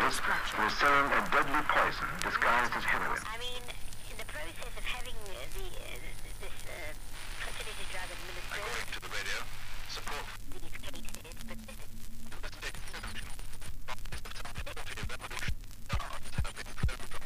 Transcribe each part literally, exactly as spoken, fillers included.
scientist who is selling a deadly poison disguised as heroin. I mean, in the process of having uh, the, uh, this uh, fertility drug administered... According to the radio, support... ...these cases, but this is... ...the state exceptional. Bodies of some forty of them who stars have been flown from...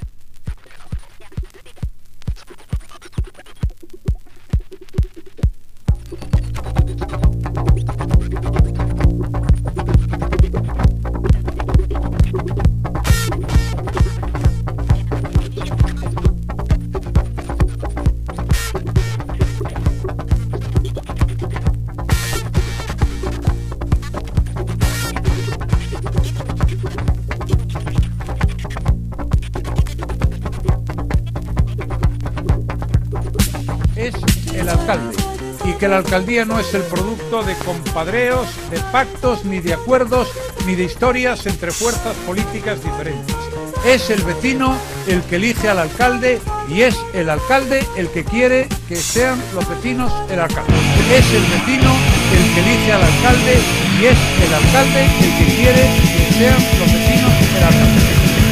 Es el alcalde, y que la alcaldía no es el producto de compadreos, de pactos, ni de acuerdos, ni de historias entre fuerzas políticas diferentes. Es el vecino el que elige al alcalde y es el alcalde el que quiere que sean los vecinos el alcalde. Es el vecino el que elige al alcalde y es el alcalde el que quiere que sean los vecinos el alcalde.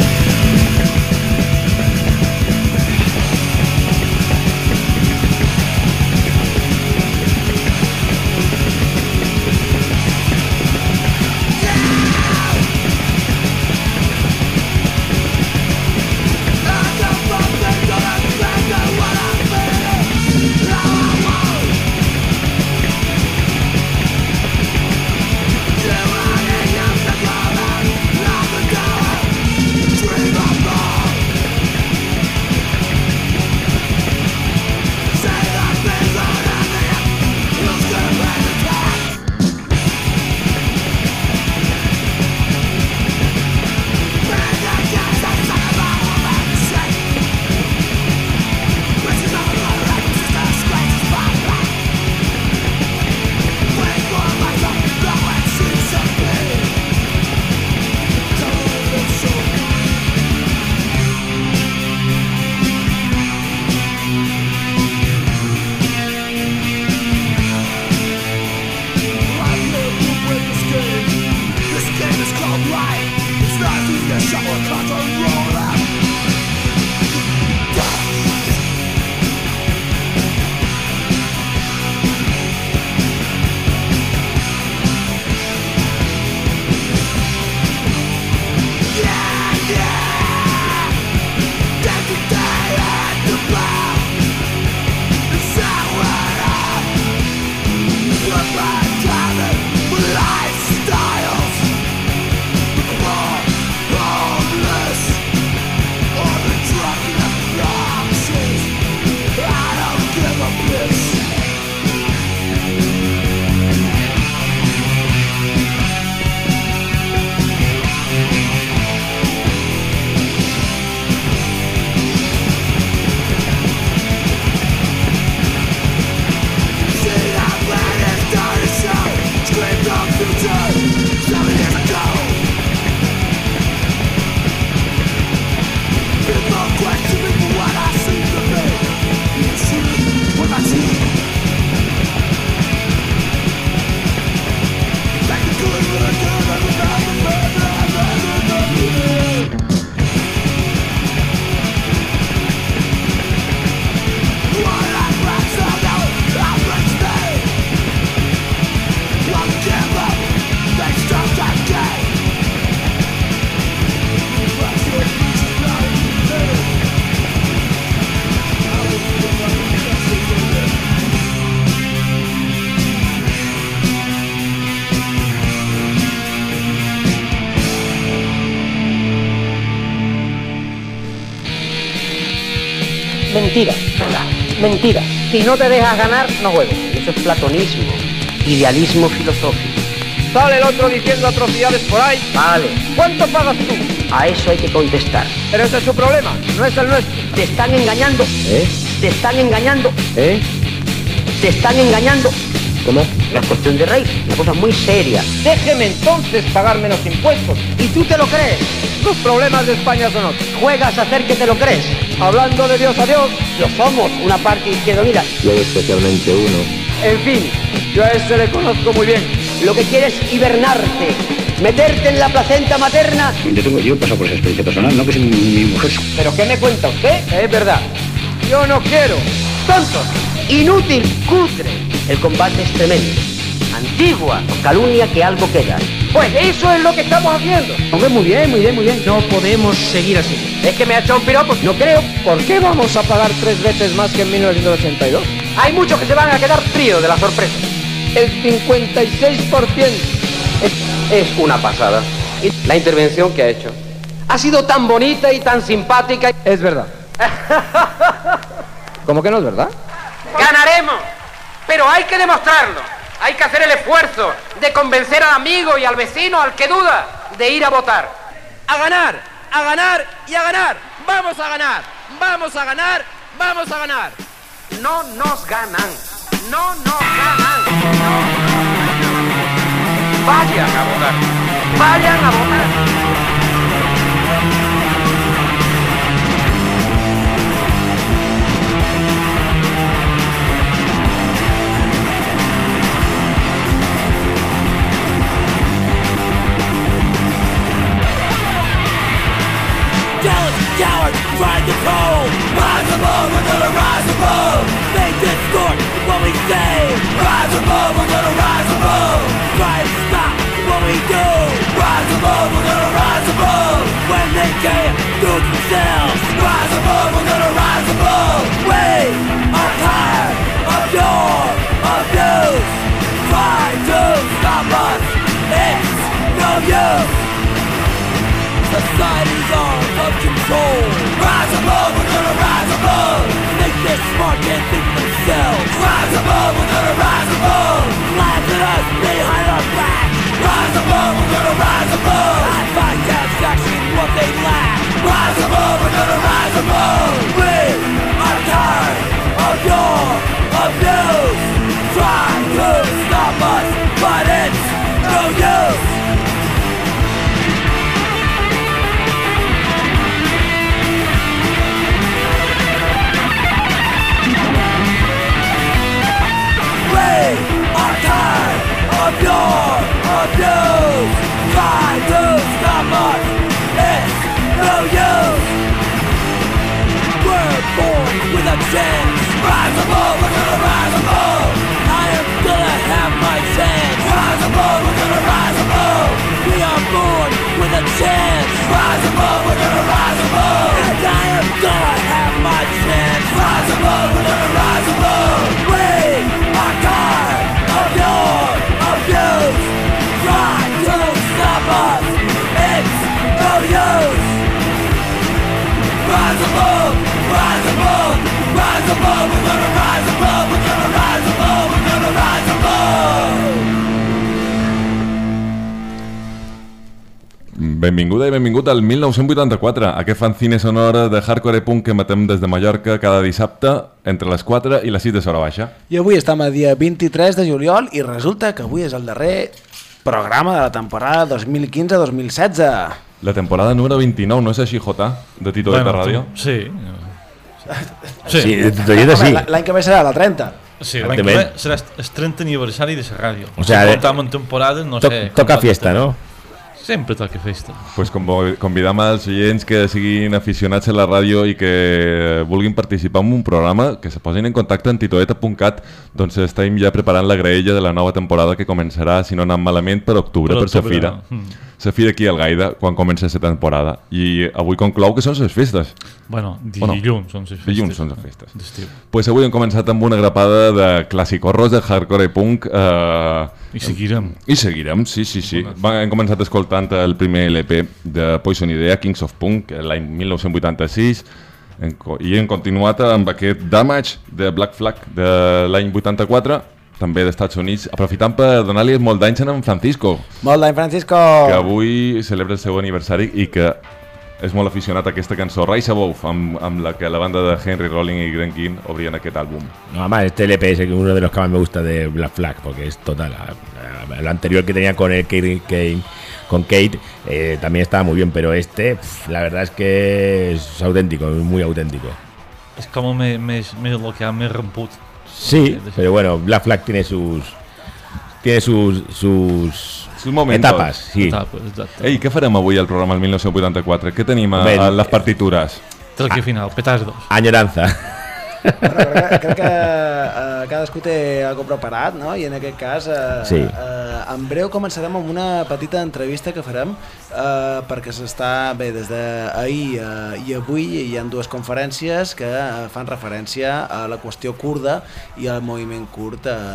Mentira, mentira. Si no te dejas ganar, no juegas. Eso es platonismo, idealismo filosófico. Sale el otro diciendo atrocidades por ahí. Vale. ¿Cuánto pagas tú? A eso hay que contestar. Pero ese es su problema, no es el nuestro. Te están engañando. ¿Eh? Te están engañando. ¿Eh? Te están engañando. ¿Cómo? La cuestión de raíz, una cosa muy seria. Déjeme entonces pagar menos impuestos. ¿Y tú te lo crees? Los problemas de España son otros. Juegas a hacer que te lo crees. Hablando de Dios a Dios, lo somos, una parte izquierda, mira. Yo especialmente uno. En fin, yo a este le conozco muy bien. Lo que quieres es hibernarte. meterte en la placenta materna. Yo, tengo, yo he pasado por esa experiencia personal, no que si mi, mi mujer... ¿Pero qué me cuenta usted? Es verdad. Yo no quiero. Tonto, inútil, cutre. El combate es tremendo. Antigua, calumnia que algo queda. Pues eso es lo que estamos haciendo. Hombre, muy bien, muy bien, muy bien. No podemos seguir así. Es que me ha echado un piropo. No creo. ¿Por qué vamos a pagar tres veces más que en mil novecientos ochenta y dos? Hay muchos que se van a quedar fríos de la sorpresa. El cincuenta y seis por ciento. Es, es una pasada. Y la intervención que ha hecho ha sido tan bonita y tan simpática. Es verdad. ¿Cómo que no es verdad? Ganaremos, pero hay que demostrarlo. Hay que hacer el esfuerzo de convencer al amigo y al vecino, al que duda, de ir a votar. A ganar, a ganar y a ganar. Vamos a ganar, vamos a ganar, vamos a ganar. No nos ganan, no nos ganan. No. Vayan a votar, vayan a votar. Cowards, try to control. Rise above, we're gonna rise above. They distort what we say. Rise above, we're gonna rise above. Try to stop what we do. Rise above, we're gonna rise above. When they can't do it themselves. Rise above, we're gonna rise above. We are tired of your abuse. Try to stop us, it's no use. Society's arms of control. Rise above, we're gonna rise above. Think they're smart, can't think themselves. Rise above, we're gonna rise above. Laugh at us behind our back. Rise above, we're gonna rise above. High five satisfaction, what they lack. Rise above, we're gonna rise above. We are tired of your abuse. Try to stop us, but it's no use. Are tired of your abuse. Try to stop us, it's no use. We're born with a chance. Rise above, we're gonna rise above. I am gonna have my chance. Rise above, we're gonna rise above. We are born with a chance. Rise above, we're gonna rise above. And I am gonna have my chance. Rise above, we're gonna rise above. We are tired of your abuse. Try to stop us, it's no use. Rise above, rise above, rise above. We're gonna rise above, we're gonna rise above, we're gonna rise above. Benvinguda i benvingut al mil nou-cents vuitanta-quatre, aquest fanzine sonora de hardcore punk que matem des de Mallorca cada dissabte entre les quatre i les sis de Sora Baixa. I avui estem a dia vint-i-tres de juliol i resulta que avui és el darrer programa de la temporada dos mil quinze dos mil setze. La temporada número vint-i-nou, no és així, Jota, de Tito bueno, Eta Ràdio? Sí. Sí, sí de Tito Eta sí. L'any que ve serà la trenta. Sí, l'any que ve serà el trenta aniversari de la ràdio. O sea, si portam en temporada, no to sé... Toca fiesta, no? Sempre toca festa. Pues convidam als oients que siguin aficionats a la ràdio i que vulguin participar en un programa, que se posin en contacte amb titoeta punt cat, doncs estem ja preparant la graella de la nova temporada que començarà, si no anant malament, per octubre, per, per sa fira. Mm. Sa fira aquí al Gaida, quan comença la temporada. I avui conclou que són les festes. Bueno, dilluns són les festes. Dilluns són les festes. Doncs pues avui hem començat amb una grapada de clàssicos de hardcore punk. Eh, I seguirem. I seguirem, sí, sí, sí. Va, hem començat escoltant el primer L P de Poison Idea, Kings of Punk, l'any mil nou-cents vuitanta-sis, i hem continuat amb aquest Damage de Black Flag de l'any vuitanta-quatre, també dels Estats Units, aprofitant per donar-li molt d'anys a en Francisco. Molt d'any, Francisco! Que avui celebra el seu aniversari i que és molt aficionat a aquesta cançó, Rise Above, amb, amb la que la banda de Henry Rollins y Greg King obrien aquest àlbum. No, además este L P es uno de los que más me gusta de Black Flag, porque es total. Lo anterior que tenía con el Kate, Kate, con Kate eh, también estaba muy bien, pero este, pff, la verdad es que es auténtico, muy auténtico. Es como me, me, me lo que me romput. Sí, pero bueno, Black Flag tiene sus tiene sus, sus, sus momentos. etapas. Sí. Etapes, exacte. Ei, què farem avui al programa el mil nou-cents vuitanta-quatre? Què tenim a, Ben, a les partitures? Track final, petardos. Añoranza. Bueno, crec, que, crec que uh, cadascú té algo preparat, no? I en aquest cas, uh, sí. uh, en breu començarem amb una petita entrevista que farem uh, perquè s'està bé des d'ahir uh, i avui hi ha dues conferències que uh, fan referència a la qüestió kurda i al moviment kurd uh,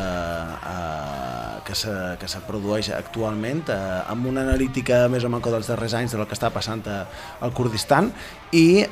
uh, que, se, que se produeix actualment uh, amb una analítica més o menys dels darrers anys del que està passant a, al Kurdistan i,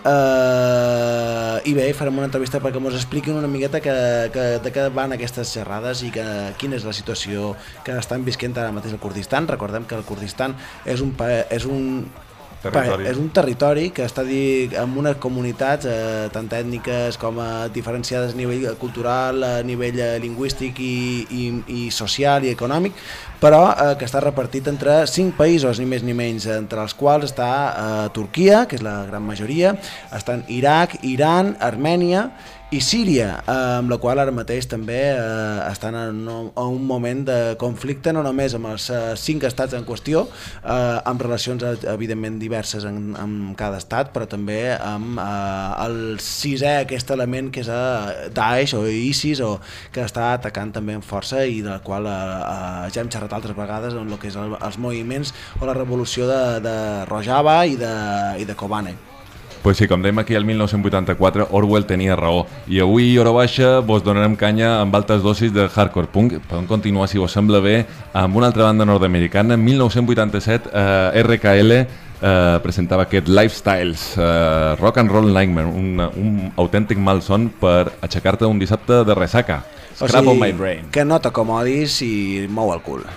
uh, i bé, farem una entrevista perquè ens expliquin una miqueta que, que, de què van aquestes xerrades i que, quina és la situació que estan visquent ara mateix al Kurdistan. Recordem que el Kurdistan és un, és un, territori. és un territori que està amb unes comunitats eh, tant ètniques com a diferenciades a nivell cultural, a nivell lingüístic i, i, i social i econòmic, però eh, que està repartit entre cinc països, ni més ni menys, entre els quals està eh, Turquia, que és la gran majoria, estan Iraq, Iran, Armènia i Síria, eh, amb la qual ara mateix també eh, estan en un, en un moment de conflicte, no només amb els eh, cinc estats en qüestió, eh, amb relacions evidentment diverses en, en cada estat, però també amb eh, el sisè, aquest element que és eh, Daesh o ISIS, o que està atacant també amb força i del qual eh, eh, ja hem xerrat altres vegades en el que és el, els moviments o la revolució de, de Rojava i de, i de Kobane. Pues sí, com dèiem aquí el mil nou-cents vuitanta-quatre, Orwell tenia raó. I avui, hora baixa, vos donarem canya amb altes dosis de hardcore punk. Podem continuar, si vos sembla bé, amb una altra banda nord-americana. En mil nou-cents vuitanta-set, eh, R K L eh, presentava aquest Lifestyles, eh, Rock and Roll Nightmare, un, un autèntic malson per aixecar-te un dissabte de ressaca. Scrap on my brain. Que no t'acomodis i mou el cul.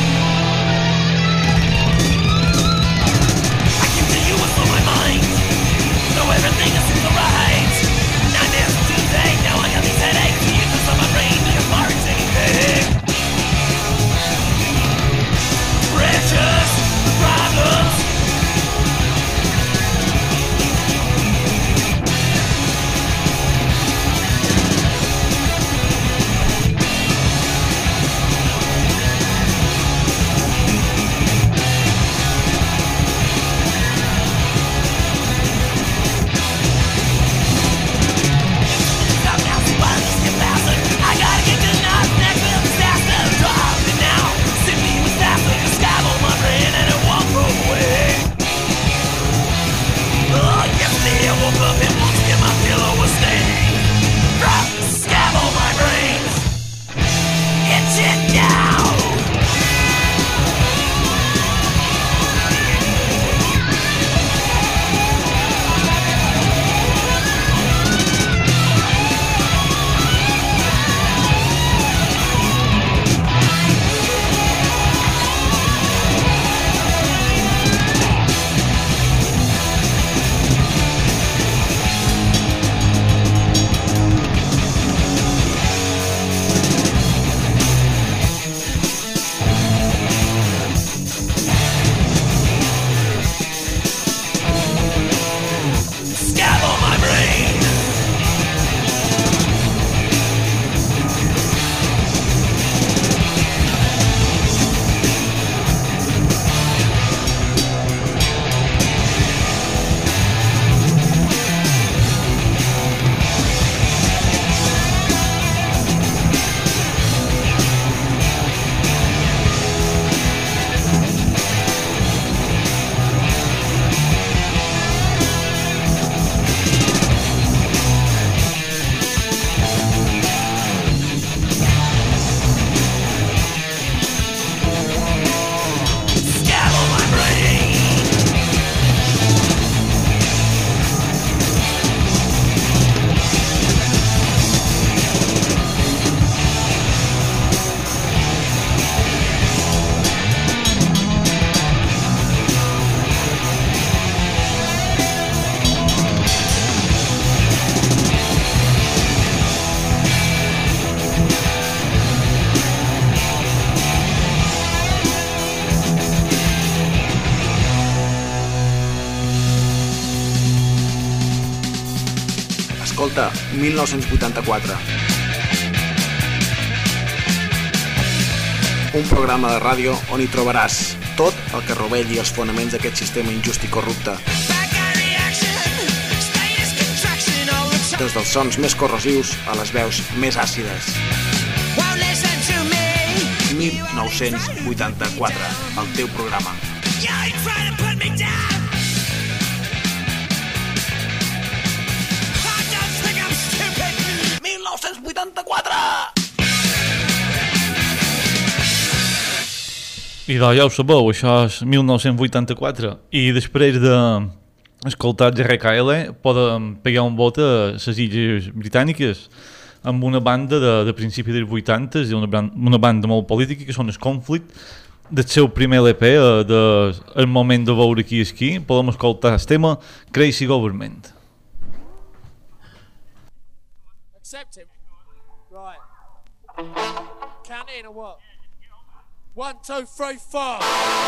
I can tell you what's on my mind. Escolta, mil nou-cents vuitanta-quatre. Un programa de ràdio on hi trobaràs tot el que rovelli els fonaments d'aquest sistema injust i corrupte. Des dels sons més corrosius a les veus més àcides. mil nou-cents vuitanta-quatre, el teu programa. mil nou-cents vuitanta-quatre! I doncs ja ho sabeu, això és mil nou-cents vuitanta-quatre. I després d'escoltar G R K L podem pegar un vot a les illes britàniques amb una banda de, de principi dels vuitanta, una, una banda molt política que són el Conflict, del seu primer L P, eh, de El moment de veure qui és qui. Podem escoltar el tema Crazy Government. Accept him. Right. Count in or what? One, two, three, four.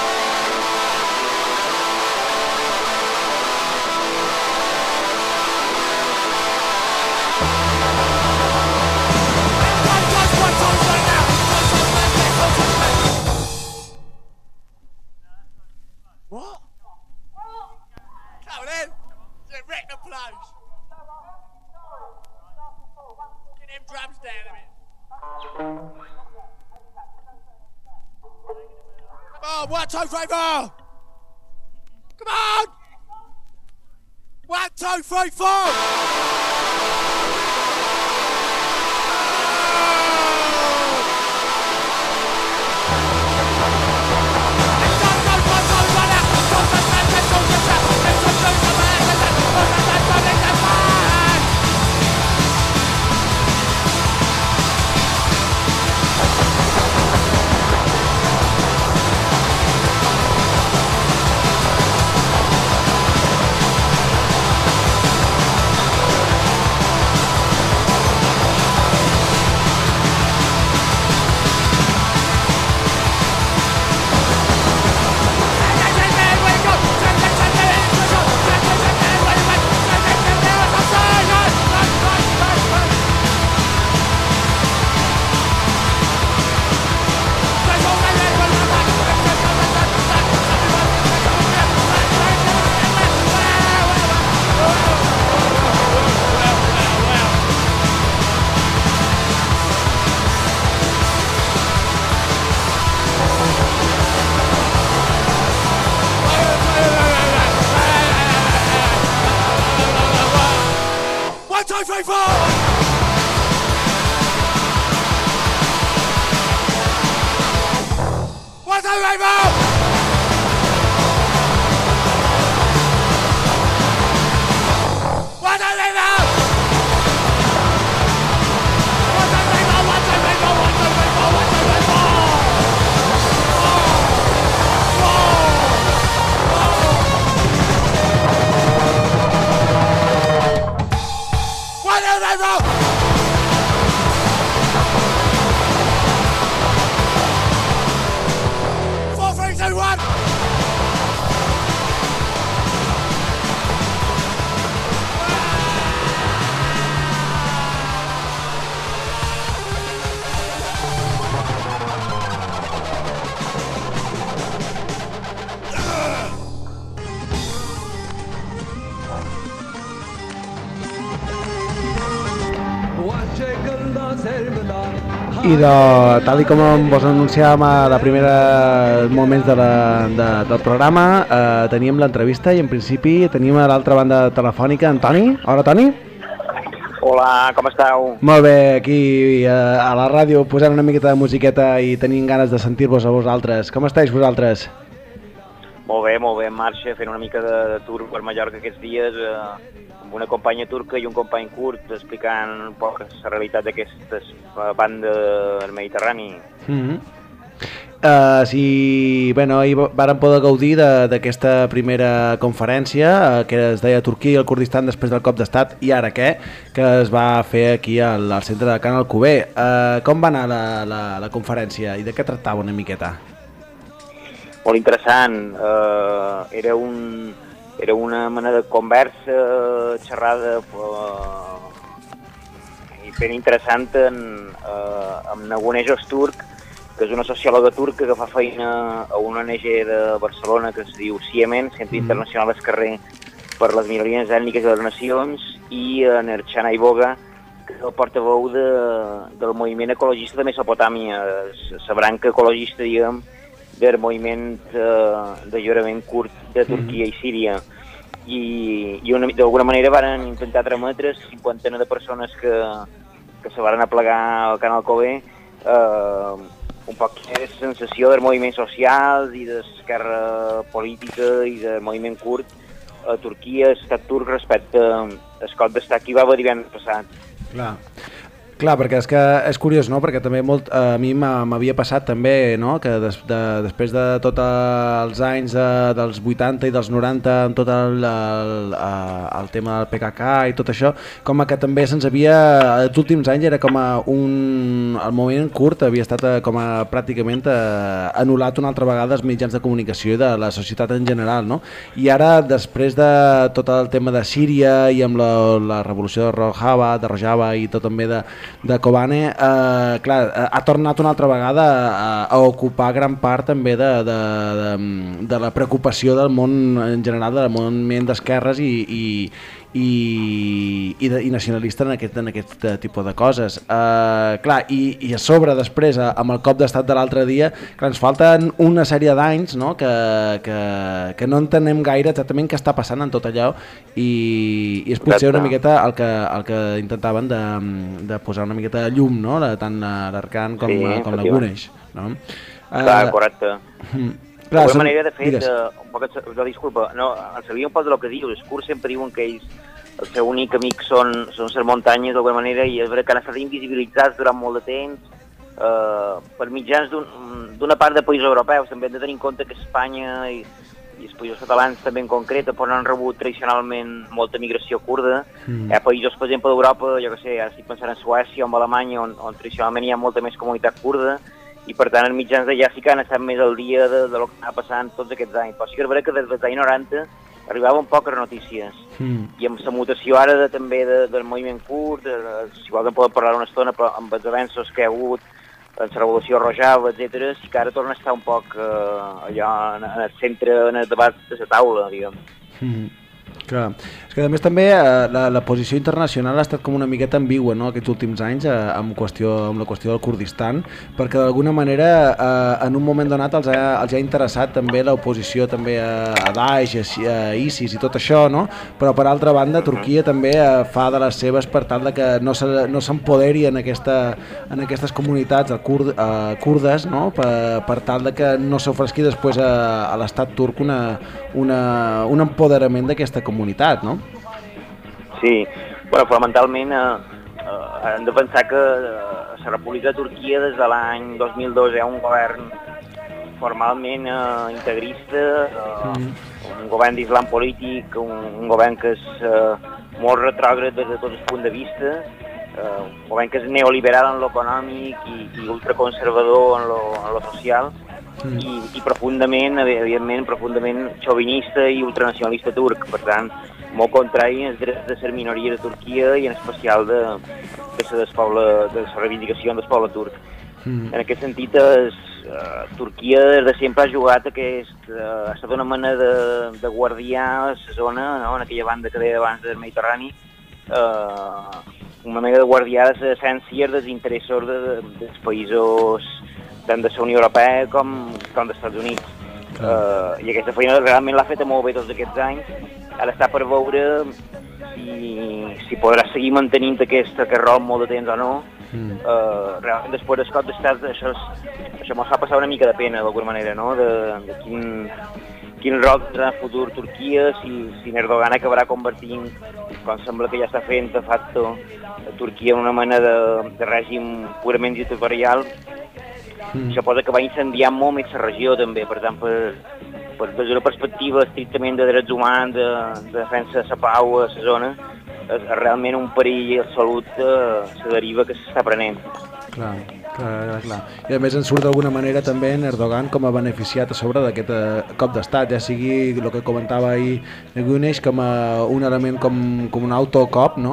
What? Come on in. Just wreck the place. Get them drums down a bit. Come on, one, two, three, four. Come on. One, two, three, four. I de, tal i com vos anunciàvem a la primera moments de la, de, del programa, eh, teníem l'entrevista i en principi teníem a l'altra banda telefònica en Toni. Hola, Toni. Hola, com esteu? Molt bé, aquí eh, a la ràdio posant una miqueta de musiqueta i tenint ganes de sentir-vos a vosaltres. Com esteu vosaltres? Molt bé, molt bé, en marxa, fent una mica de, de tour per Mallorca aquests dies, eh, amb una companya turca i un company kurd explicant un poc la realitat d'aquesta banda del Mediterrani. Mm-hmm. uh, si, bueno, ahir vàrem poder gaudir d'aquesta primera conferència uh, que es deia Turquia i el Kurdistan després del cop d'estat i ara què, que es va fer aquí al, al centre de Can Alcover. Uh, com va anar la, la, la conferència i de què tractava una miqueta? Molt interessant, uh, era un... Era una mena de conversa, xerrada uh, ben interessant en, eh, amb Nagunesh Öztürk, que és una sociòloga turca que fa feina a una O N G de Barcelona que es diu Siemen, Centre mm. Internacional Esquerrer per les Minories Ètniques i les Nacions, i en Erchan Ayboga, que és el portaveu de, del moviment ecologista de Mesopotàmia, la branca ecologista, diguem, del moviment eh, d'alliberament kurd de Turquia i Síria. I, i d'alguna manera van intentar trametre cinquantena de persones que, que se van aplegar al Canal Kobe eh, un poc de sensació del moviment social i d'esquerra política i del moviment kurd a Turquia, l'estat turc respecte al cop d'estat que hi va haver divendres passat. Clar. Clar, perquè és que és curiós, no? Perquè també molt, a mi m'havia passat també, no? Que des, de, després de tots els anys de, dels vuitanta i dels noranta amb tot el, el, el tema del P K K i tot això, com que també se'ns havia, els últims anys era com a un, el moviment kurd havia estat com a pràcticament anul·lat una altra vegada als mitjans de comunicació de la societat en general, no? I ara, després de tot el tema de Síria i amb la, la revolució de Rojava, de Rojava i tot també de de Kobane, eh, clar, ha tornat una altra vegada a, a ocupar gran part també de, de, de, de la preocupació del món en general, del moviment d'esquerres i, i, i, i, de, i nacionalista en aquest, en aquest tipus de coses. Eh, clar, i, i a sobre després, amb el cop d'estat de l'altre dia, clar, ens falten una sèrie d'anys, no? que, que, que no entenem gaire exactament què està passant en tot allò i, i és potser una miqueta el que, el que intentaven de, de posar una miqueta de llum, no? Tant l'Arkan com, sí, com la Gunesh, no? Clar, uh, correcte. Clar, d'alguna manera, de fet, uh, un poc, no, disculpa, no, en sabia un poc del que dius, els kurds sempre diuen que ells, el seu únic amic són, són les muntanyes d'alguna manera, i és veritat que han estat invisibilitzats durant molt de temps uh, per mitjans d'una un, part de països europeus. També hem de tenir en compte que Espanya i, i els països catalans també en concret han rebut tradicionalment molta migració kurda. Mm. Hi ha països, per exemple, d'Europa, jo què sé, ara estic pensant en Suècia o en Alemanya, on, on tradicionalment hi ha molta més comunitat kurda, i per tant els mitjans d'allà sí que han estat més al dia de, de lo que està passant tots aquests anys. Però sí que és veritat que des dels anys noranta arribaven poques notícies. Mm. I amb la mutació ara de, també de, del moviment kurd, de, igual que podem parlar una estona, però amb els avenços que hi ha hagut en la revolució Rojava, etcètera, sí que ara torna a estar un poc eh, allò en, en el centre, en el debat de la taula, diguem. Mm. Clar. És que a més també eh, la, la posició internacional ha estat com una miqueta ambigua, no? Aquests últims anys eh, amb, qüestió, amb la qüestió del Kurdistan, perquè d'alguna manera eh, en un moment donat els ha, els ha interessat també l'oposició també a, a Daesh, a, a ISIS i tot això, no? Però per altra banda Turquia també eh, fa de les seves per tal de que no s'empoderi no en, aquesta, en aquestes comunitats kurd, eh, kurdes, no? Per, per tal de que no s'ofresqui després a, a l'estat turc una, una, un empoderament d'aquesta comunitat, no? Sí, bueno, fonamentalment eh, eh, hem de pensar que eh, la República de Turquia des de l'any dos mil dos hi ha un govern formalment eh, integrista, eh, mm. un govern d'islam polític, un, un govern que és eh, molt retrògrad des de tots els punts de vista, eh, un govern que és neoliberal en l'econòmic i, i ultraconservador en lo, en lo social, mm. i, i profundament, evidentment, profundament xovinista i ultranacionalista turc. Per tant, molt contrari als drets de ser minoria de Turquia i en especial de, de, la, despoble, de la reivindicació del poble turc. Mm. En aquest sentit, es, uh, Turquia des de sempre ha jugat aquest, uh, ha estat una mena de, de guardià a la zona, no? En aquella banda que deia abans del Mediterrani, uh, una mena de guardià de les essències dels interessos de, de, dels països tant de la Unió Europea com, com dels Estats Units. Uh, I aquesta feina realment l'ha fet molt bé tots aquests anys. Ara està per veure si, si podrà seguir mantenint aquest, aquest rol molt de temps o no. Mm. Uh, realment després del cop d'estat això, això mos fa passar una mica de pena d'alguna manera, no? De, de quin, quin rol tindrà en el futur Turquia, si, si Erdogan acabarà convertint, com sembla que ja està fent de facto, a Turquia en una mena de, de règim purament dictatorial. Mm. Això pot acabar incendiant molt més la regió també, per tant, per, per, des d'una perspectiva estrictament de drets humans, de, de defensa de la pau a la zona, és, és realment un perill absolut de la deriva que s'està prenent. Clar, clar, clar. I a més en surt d'alguna manera també en Erdogan com a beneficiat a sobre d'aquest uh, cop d'estat, ja sigui el que comentava ahir Gunesh com a un element com, com un autocop, no?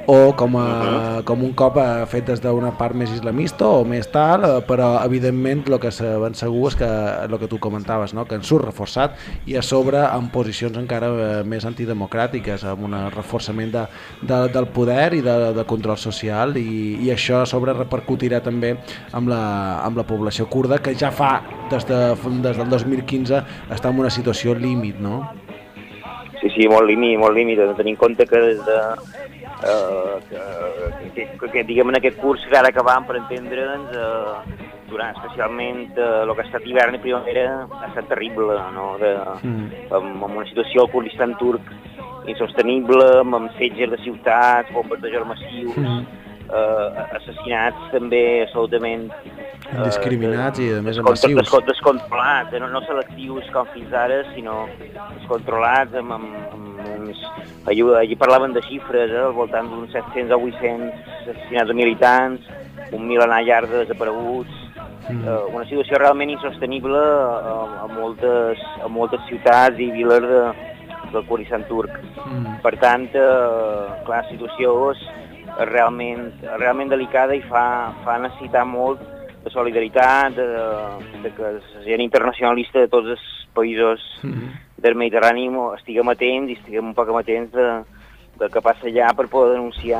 o com, a, com un cop fet des d'una part més islamista o més tal, però evidentment el que se ben segur és que el que tu comentaves, no? Que en surt reforçat i a sobre en posicions encara més antidemocràtiques, amb un reforçament de, de, del poder i de, de control social, i, i això a sobre repercutirà també amb la, amb la població kurda, que ja fa des, de, des del dos mil quinze està en una situació límit, no? Sí, sí, molt límit, molt límit, tenint en compte que des de Uh, que, que, que, que diguem en aquest curs que ara acabam, per entendre'ns, uh, durant especialment uh, el que ha estat hivern i primavera ha estat terrible, no? De, mm. amb, amb una situació al Kurdistan turc insostenible, amb setges de ciutats, bombes de gel massius, mm. uh, assassinats també absolutament uh, discriminats i a més descontrol, massius. descontrol, descontrolats, no, no selectius com fins ara, sinó descontrolats amb, amb, amb uns... Allí, allí parlaven de xifres, eh, al voltant d'uns set-cents o vuit-cents assassinats de militants, un milenar llarg de desapareguts, mm. eh, una situació realment insostenible a, a, moltes, a moltes ciutats i viles de, del Kurdistan turc. Mm. Per tant, eh, clar, la situació és realment, realment delicada i fa, fa necessitar molt de solidaritat, de, de que la gent internacionalista de tots els països mm. del Mediterrani estiguem atents i estiguem un poc atents de, del que passa allà per poder denunciar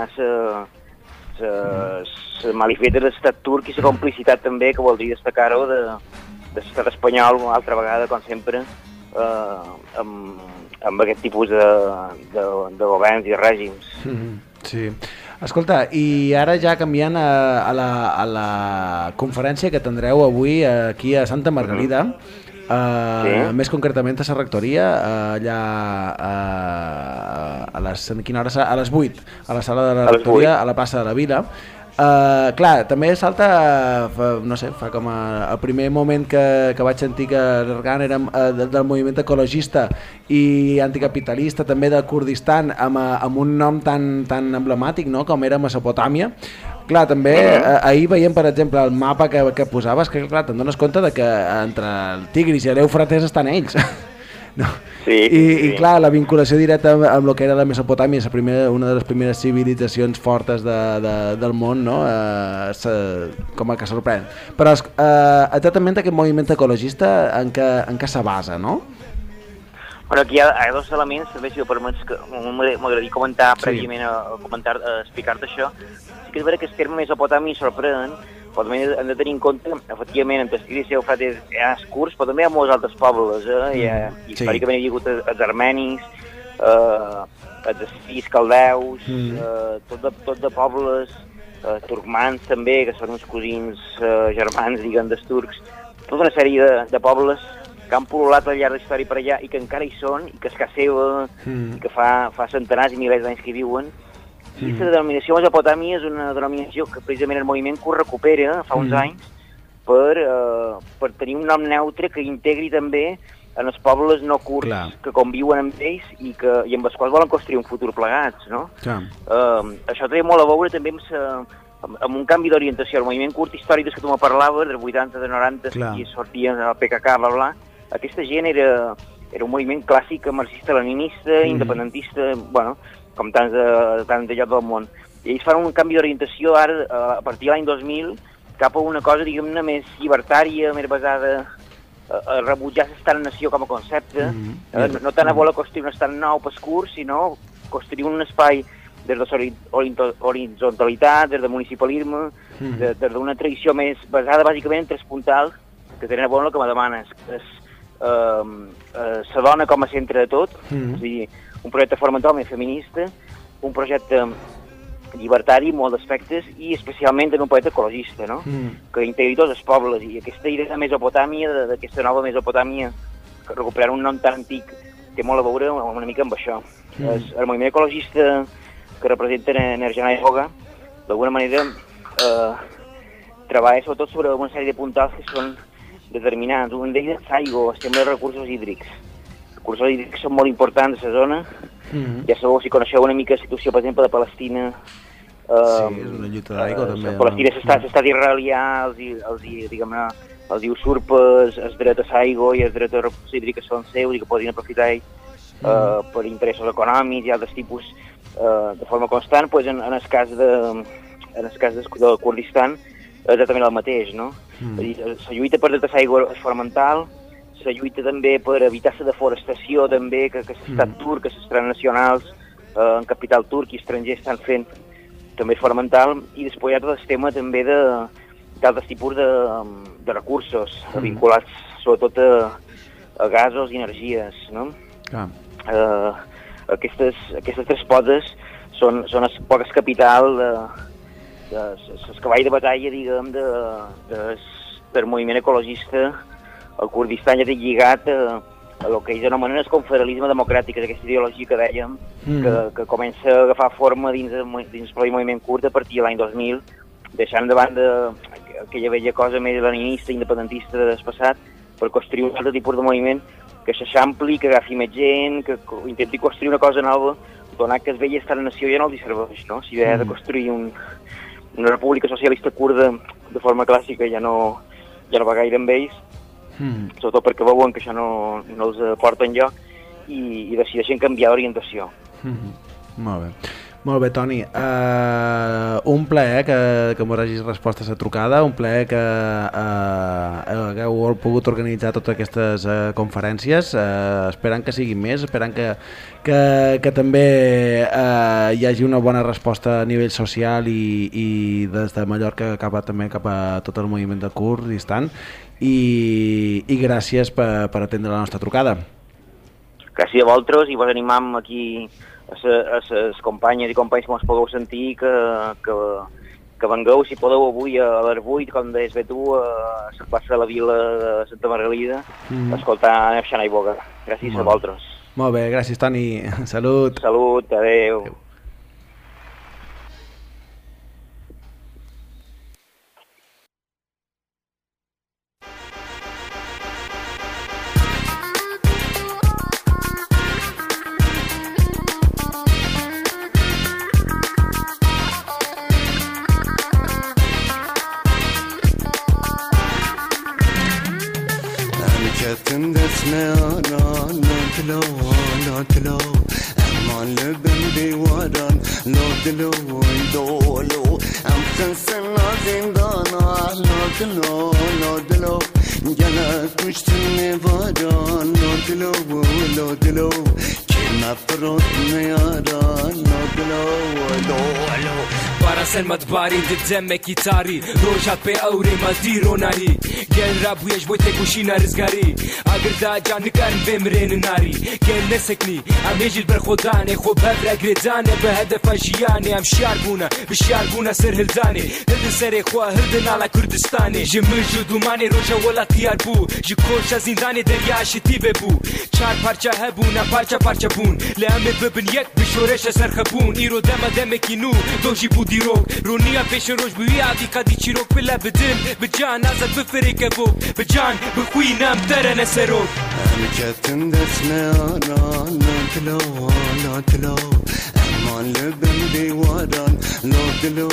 la malifeta de l'estat turc i la complicitat també, que voldria destacar-ho, de, de l'estat espanyol, una altra vegada, com sempre, eh, amb, amb aquest tipus de, de, de governs i de règims. Mm, sí. Escolta, i ara ja canviant a, a, la, a la conferència que tindreu avui aquí a Santa Margalida, mm. Uh, sí. Més concretament a la rectoria, uh, allà uh, a les, a quina hora? A les vuit, a la sala de la rectoria, a la plaça de la Vila. Uh, clar, també salta, fa, no sé, fa com a, el primer moment que, que vaig sentir que l'Ergan era uh, del, del moviment ecologista i anticapitalista també del Kurdistan, amb, amb un nom tan, tan emblemàtic, no?, com era Mesopotàmia. Clar, també eh, ahir veiem, per exemple, el mapa que, que posaves, que clar, te'n dones compte de que entre el Tigris i l'Eufrates estan ells. No. Sí, I, sí. I clar, la vinculació directa amb, amb el que era la Mesopotàmia, la primera, una de les primeres civilitzacions fortes de, de, del món, no? Eh, se, com a que sorprèn. Però eh, exactament aquest moviment ecologista en què, en què se basa, no? Bueno, aquí hi ha, hi ha dos elements, també, si ho permets, que m'agradaria comentar sí. prèviament a, a comentar, a explicar-te això. Sí que és veritat que el terme Mesopotàmia sorprèn, però també hem de tenir en compte, efectivament, entre Tigris i Eufrates hi ha curts, però també hi ha molts altres pobles, eh? Hi ha, mm, històricament hi ha hagut els armenis, eh, els assís caldeus, mm. eh, tot, de, tot de pobles, eh, turcmans també, que són uns cosins eh, germans, diguem, dels turcs, tota una sèrie de, de pobles que han pol·lulat al llarg de la història per allà i que encara hi són, i que és casa seva, mm. i que fa, fa centenars i milers d'anys que hi viuen. I la denominació Mesopotàmia és una denominació que precisament el moviment kurd recupera fa uns mm. anys per, uh, per tenir un nom neutre que integri també en els pobles no kurds Clar. que conviuen amb ells i, que, i amb els quals volen construir un futur plegats, no? Uh, això té molt a veure també amb, sa, amb, amb un canvi d'orientació. El moviment kurd històric que tu me parlaves, dels vuitanta, de noranta, i sortien al P K K, bla, bla, aquesta gent era, era un moviment clàssic marxista-leninista, mm. independentista, bueno, com tants de, tants de lloc del món. I ells fan un canvi d'orientació ara, a partir de l'any dos mil, cap a una cosa, diguem-ne, més llibertària, més basada a, a rebutjar l'estat-nació com a concepte, mm -hmm. eh, no tant a voler construir un estat nou per curs, sinó construir un espai des de la horitzonalitat, des del municipalisme, mm -hmm. des d'una tradició més basada bàsicament en tres puntals, que tenen a veure el que me demanes. És eh, eh, la dona com a centre de tot, mm -hmm. és a dir, un projecte fonamentalment feminista, un projecte llibertari, molt d'aspectes, i especialment també un projecte ecologista, no? Mm. Que integri tots els pobles, i aquesta idea de Mesopotàmia, d'aquesta nova Mesopotàmia, que recuperar un nom tan antic, té molt a veure una mica amb això. Mm. Es, el moviment ecologista que representa Nirjana Yoga, d'alguna manera, eh, treballa sobretot sobre una sèrie de puntals que són determinants. Un d'ells és Saigo, estem els recursos hídrics. Els recursos hídrics són molt importants a la zona. Mm-hmm. Ja sabeu, si coneixeu una mica la situació, per exemple, de Palestina. Eh, sí, és una lluita d'aigua, eh, també. A Palestina s'està mm. d'irreliar, els, els, diguem-ne, els usurpa el dret a l'aigua i el dret a recursos hídrics que són seus i que podrien aprofitar ells mm. eh, per interessos econòmics i altres tipus. eh, de forma constant, pues, en, en el cas de, en el cas del Kurdistan és exactament el mateix, no? Mm. És a dir, la lluita per desaigüar aigua és fonamental, la lluita també per evitar la deforestació també, que, que l'estat mm. turc, que les transnacionals eh, en capital turc i estrangers estan fent, també és fonamental, i després hi ha tot el tema també de d'altres tipus de, de recursos mm. vinculats sobretot a, a gasos i energies, no? Ah. Eh, aquestes, aquestes tres podes són, són les poques capital de, de, el cavall de batalla, diguem, de, de, del moviment ecologista. El Kurdistan ja té lligat a, a el que ells anomenen el confederalisme democràtic, aquesta ideologia que dèiem, mm. que, que comença a agafar forma dins, dins el moviment kurd a partir de l'any dos mil, deixant de banda aquella vella cosa més leninista, independentista del passat, per construir un altre tipus de moviment que s'eixampli, que agafi més gent, que, que intenti construir una cosa nova, donat que es vella estar en nació ja no els serveix, no? Si ve mm. de construir un, una república socialista kurda de forma clàssica ja no, ja no va gaire amb ells, mm. sobretot perquè veuen que això no, no els porta enlloc i, i decideixen canviar d'orientació. Mm. Molt bé. Molt bé, Toni. Uh, un plaer que, que m'ho hagis respost a la trucada, un plaer que uh, hagueu pogut organitzar totes aquestes uh, conferències, uh, esperant que siguin més, esperant que, que, que també uh, hi hagi una bona resposta a nivell social i, i des de Mallorca cap a, també cap a tot el moviment de Kurdistan, i, i gràcies per, per atendre la nostra trucada. Gràcies a vosaltres i vos animam aquí a les companyes i companys que ens podeu sentir que, que, que vengueu, si podeu, avui a les vuit, com deies bé tu, a la plaça de la Vila de Santa Margalida, mm. a escoltar Xanai Boga. Gràcies Molt. a vosaltres. Molt bé, gràcies, Toni. Salut. Salut, adeu. adeu. لو لا تلو أما لبن بيوران لو تلو دولو أم خنسنا زندانا لا تلو لا تلو جلت مشتني فاران لا تلو لا تلو كنا فرط نياران لا تلو دولو Para ser madbari ndidżemmek kitari Roġat pe awri ma diru nari Gen rabu jeġ bojte kuxina rizgari Agirda ġan nikar bimrin nari Gen nesekni Am jeġi l-berħodani Xob hebra gridani Behedef aġijani Am xjarbuna Bixjarbuna sir hildani Hildin seri xwa hildin ala Kurdistani Ġimmirġu dumani roġa wala tijarbu Ġikkoxa zindani derja xiti bebu Ċar parċa hebuna parċa parċa bun Le għamil bibin jek biex ureċa serħabun Iro dema demme kinu Doġi budi رونيا فيش روج بيعدي قد يشيروك بلا بدل بجان ازد بفريق ابوك بجان بخوي نام ترى نسروك أنا جاتن دسنا لا لا تلو لا تلو أما لبن بيواران لا تلو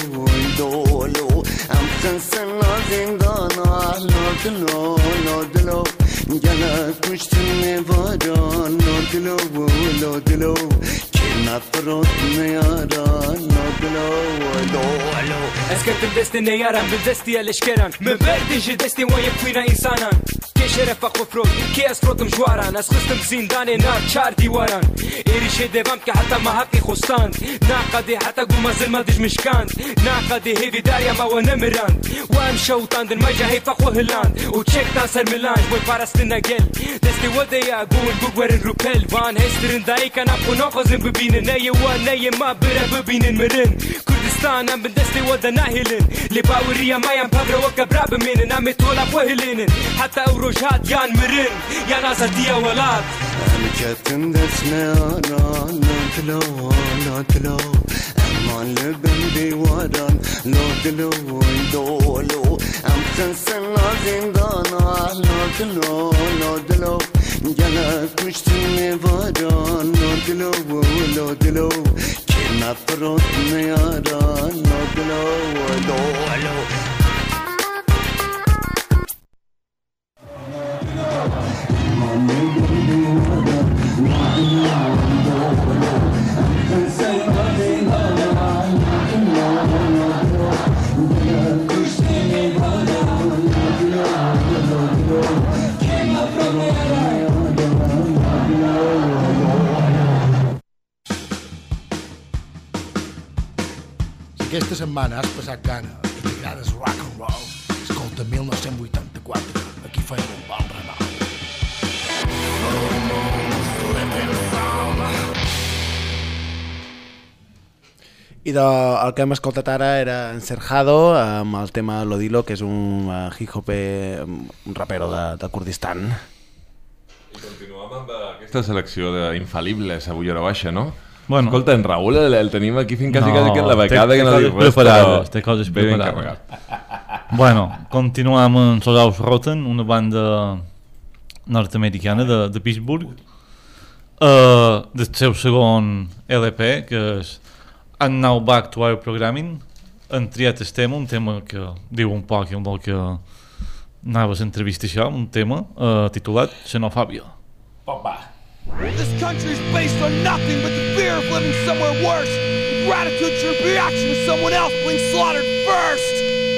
دولو أم خنسنا زندانا لا تلو لا تلو جلت مشتني فاران لا تلو لا تلو كنا فرط نياران لا تلو دولو اسكت بدستي نياران بدستي الاشكران من بردي جدستي وين يكوينا انسانان كيش رفق وفروت كي اسفروت مجواران اسخستم زنداني نار چار ديواران ايري شي ديبام كي حتى ما حقي خستان ناقدي حتى قوم زل ما دج مشكاند ناقدي هيفي داريا ما ونمران وام شوطان دن مجا هيفق وهلاند وتشيك تانسر ميلانج بوي باراستنا جل دستي وديا قول بوغور الروبيل وان هيسترن دايكا نابو نوخزن ببين ناي وان ناي ما برا ببين المرن كردستان ام بندستي ودا ناهلن لباوريا ما يم بابرا وكبراب منن ام تولا بوهلن حتى اوروجات يان مرن يان ازديا ولات أنا جاتن دسنا لا لا تلو لا تلو أما لبن بيواران لا تلو دولو أم خنسنا زندانا لا تلو لا تلو جلت مشتني فاران لا تلو لا تلو كنا فرط نياران لا تلو دولو I'm aquesta setmana has passat gana i t'agrades rock and roll, escolta mil nou-cents vuitanta-quatre, aquí feim un bon renou. I de, el que hem escoltat ara era Encerjado amb el tema Lodilo, que és un uh, hip-hopper, un rapero de, de Kurdistan. I continuem amb aquesta selecció d'infal·libles avui hora baixa, no? Bueno. Escolta, en Raül el, el tenim aquí fent quasi No, quasi que en la becada té- que té no coses diu res, preparades, té però coses ben preparades. encarregat. Bueno, continuem amb Sodaus Rotten, una banda nord-americana de, de Pittsburgh. Uh, del seu segon L P, que és And Now Back to Our Programming. Han triat el tema, un tema que diu un poc amb el que anaves a entrevistar això, un tema uh, titulat Xenofòbia. This country is based on nothing but the fear of living somewhere worse. And gratitude to the reaction of someone else being slaughtered first.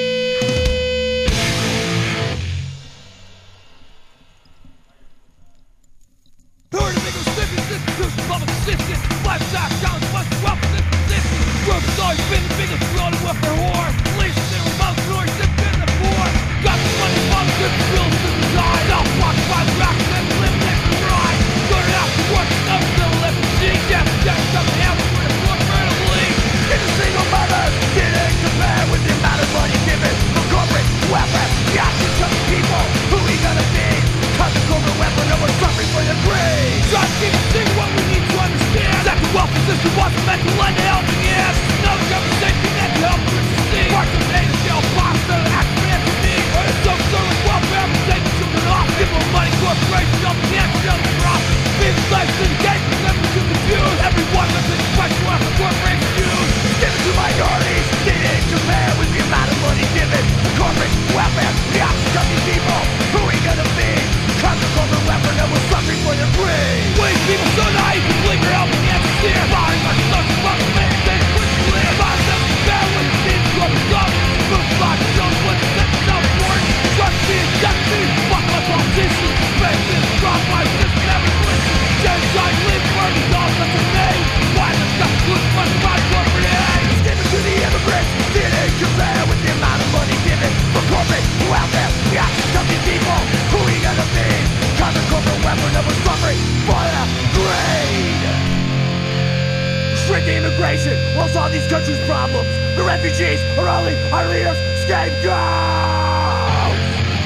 Who are the big recipients, institutions, public assistance, lifestyle challenge, what's the wealth of this position? Group's always been the biggest world of welfare whore. Police in remote stories have been the poor. Got the money, politics, real estate design. Self-watch by the racks and live next to ride. Started out to work, no still living machine. Death, death, something else for the poor family. It's a single mother, didn't compare with the amount of money given for corporate welfare. The actions of the people, who we gonna be? Cause the corporate welfare, no one's suffering for their greed. Try to keep it single, what we need to understand. That the welfare system wasn't meant to lend a helping hand. No government safety net to help us succeed. Parts of the jail, pasta, accident to me. Or the social welfare, taking children off. Give them money, corporations, help the accident to drop. Being slaves to the game, for them to confuse. Everyone must be special after corporations use. Given to minorities, they didn't compare with the amount of money given. The corporate welfare, the actions of these people. Who we gonna be? Cause the corporate welfare, no one's suffering for their greed. Weak people so naive, you believe you're helping and sincere. Bodies are social, but the man they couldn't live. Bodies that compare with the needs of the government. Move like the shows with the sense of self-worth. Trust me and death me, fuck my politicians. Faces, drop my system, every listen. Genocide, live for the dogs of the name. Why the stuff good money by corporate aid? Given to the immigrants, didn't compare with the amount of money given for corporate welfare. The actions of these people, who we gonna be? Cause the corporate welfare, no one's suffering for their greed. Shrinking immigration will solve these countries' problems. The refugees are only our leaders' scapegoats.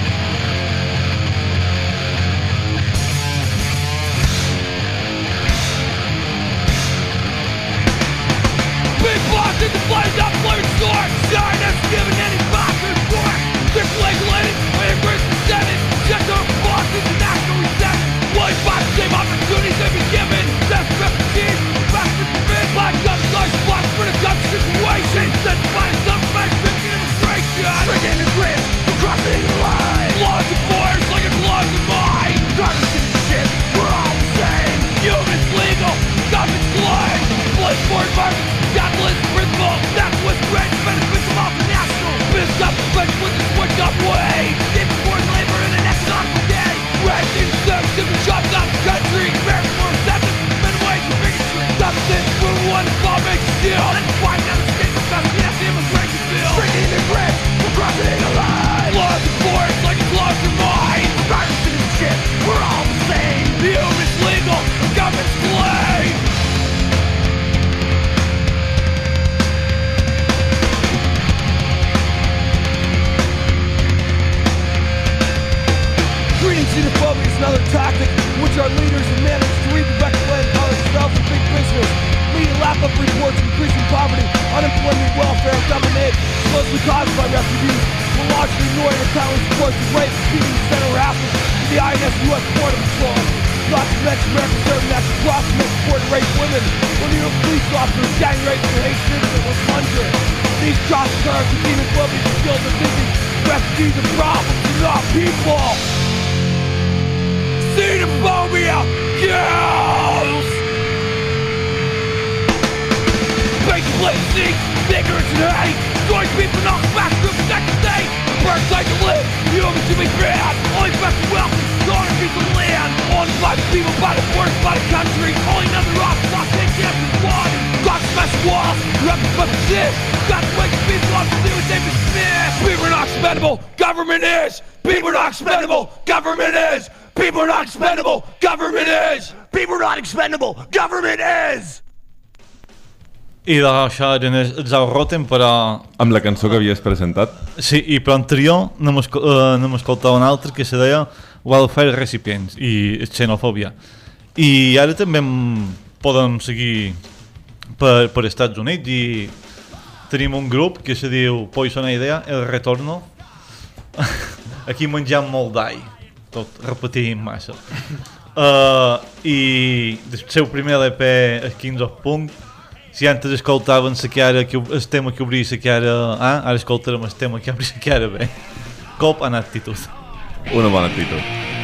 Big boss in the flames up flaring store. Zionist giving any bastard for. They're flagelating, immigrants and Senate. Check their bosses and national resentment. One five same opportunities they've been given. That's refugees, bastard forbid. Black guns, large blocks for the gun situation. That's fine, some fake victim demonstration. Shrinking the grid, we're crossing the line. Laws and borders like it's laws of mine. Driving citizenship, we're all the same. Humans legal, government's blind. Blood for environment, capitalist principle. That's what's great, benefits of multinational. Business up, French with the switch up way. It's foreign labor in an economic day. Raising service, different jobs out of the country. American more receptive, minimum wage and bigotry. Substance, move one, bomb makes steel. Let's find out the state of best, yes, the immigration bill. Shrinking the grid, we're crossing the line. Laws and borders like it's laws of mine. Private citizenship, we're all the same. The human's legal, the government's blame. Treating xenophobia is another tactic in which our leaders have managed to redirect the land on themselves and big business. Media lap-up reports of increasing poverty, unemployment, welfare, and government aid, mostly caused by refugees, will largely ignoring the countless reports of rape, beating, and center happening in the I N S U S Border Patrol. Not to mention American serving national crossing and support rape women, when New York police officers gang raped and hate citizens was hundreds. These cost terms of xenophobia and skills of thinking refugees are problems and not people. Xenophobia kills! Basic latency, ignorance and hate. Destroy people not fast to protect the state. Birds like to live, humans to be bad. Only best wealth is storing piece of land. Owned by people, by the force, by the country. Only another option, not take care of the body. God smash walls, corrupt but persist. Got to wake people up to do what they dismiss. People are not expendable, government is. People are not expendable, government is. People are not expendable, government is. People are not expendable, government is. I d'això eren els Au Rotten, però... Amb la cançó que havies presentat? Sí, i però anterior anem a escoltar un altre que se deia Welfare Recipients i Xenofòbia. I ara també podem seguir per, per Estats Units i tenim un grup que se diu Poison Idea, El Retorno. Aquí menjam molt d'all, tot repetint massa. Uh, I el seu primer L P és Kings of Punk. Si antes escoltaven la cara, el tema que obria la cara A, ara escoltarem el tema que obria la cara B. Cop en actitud. Una bona actitud.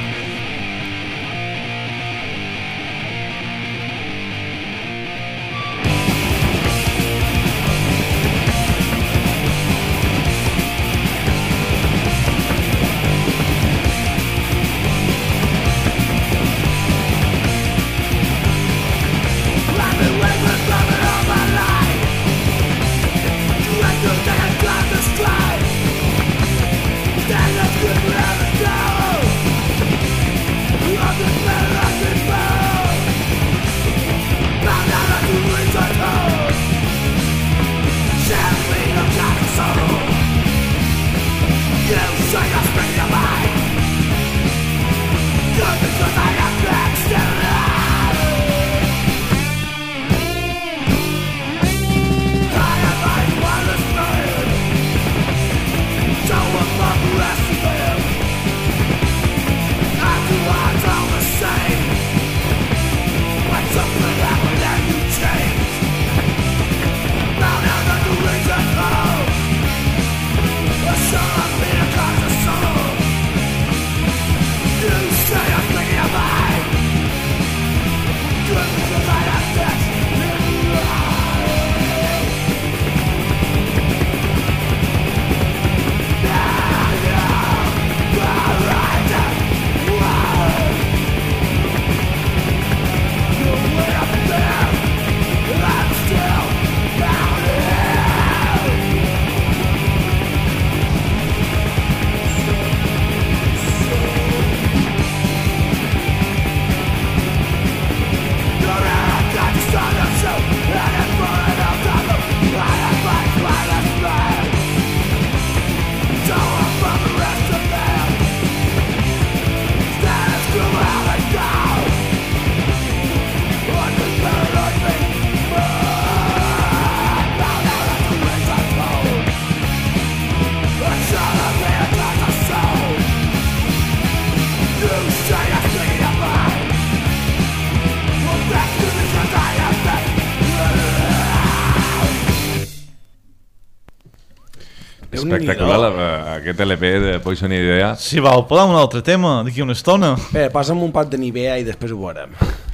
Espectacular la, aquest L P de Poison Idea. Si vol, podem un altre tema d'aquí una estona. Bé, passa'm un pot de Nivea i després ho veurem.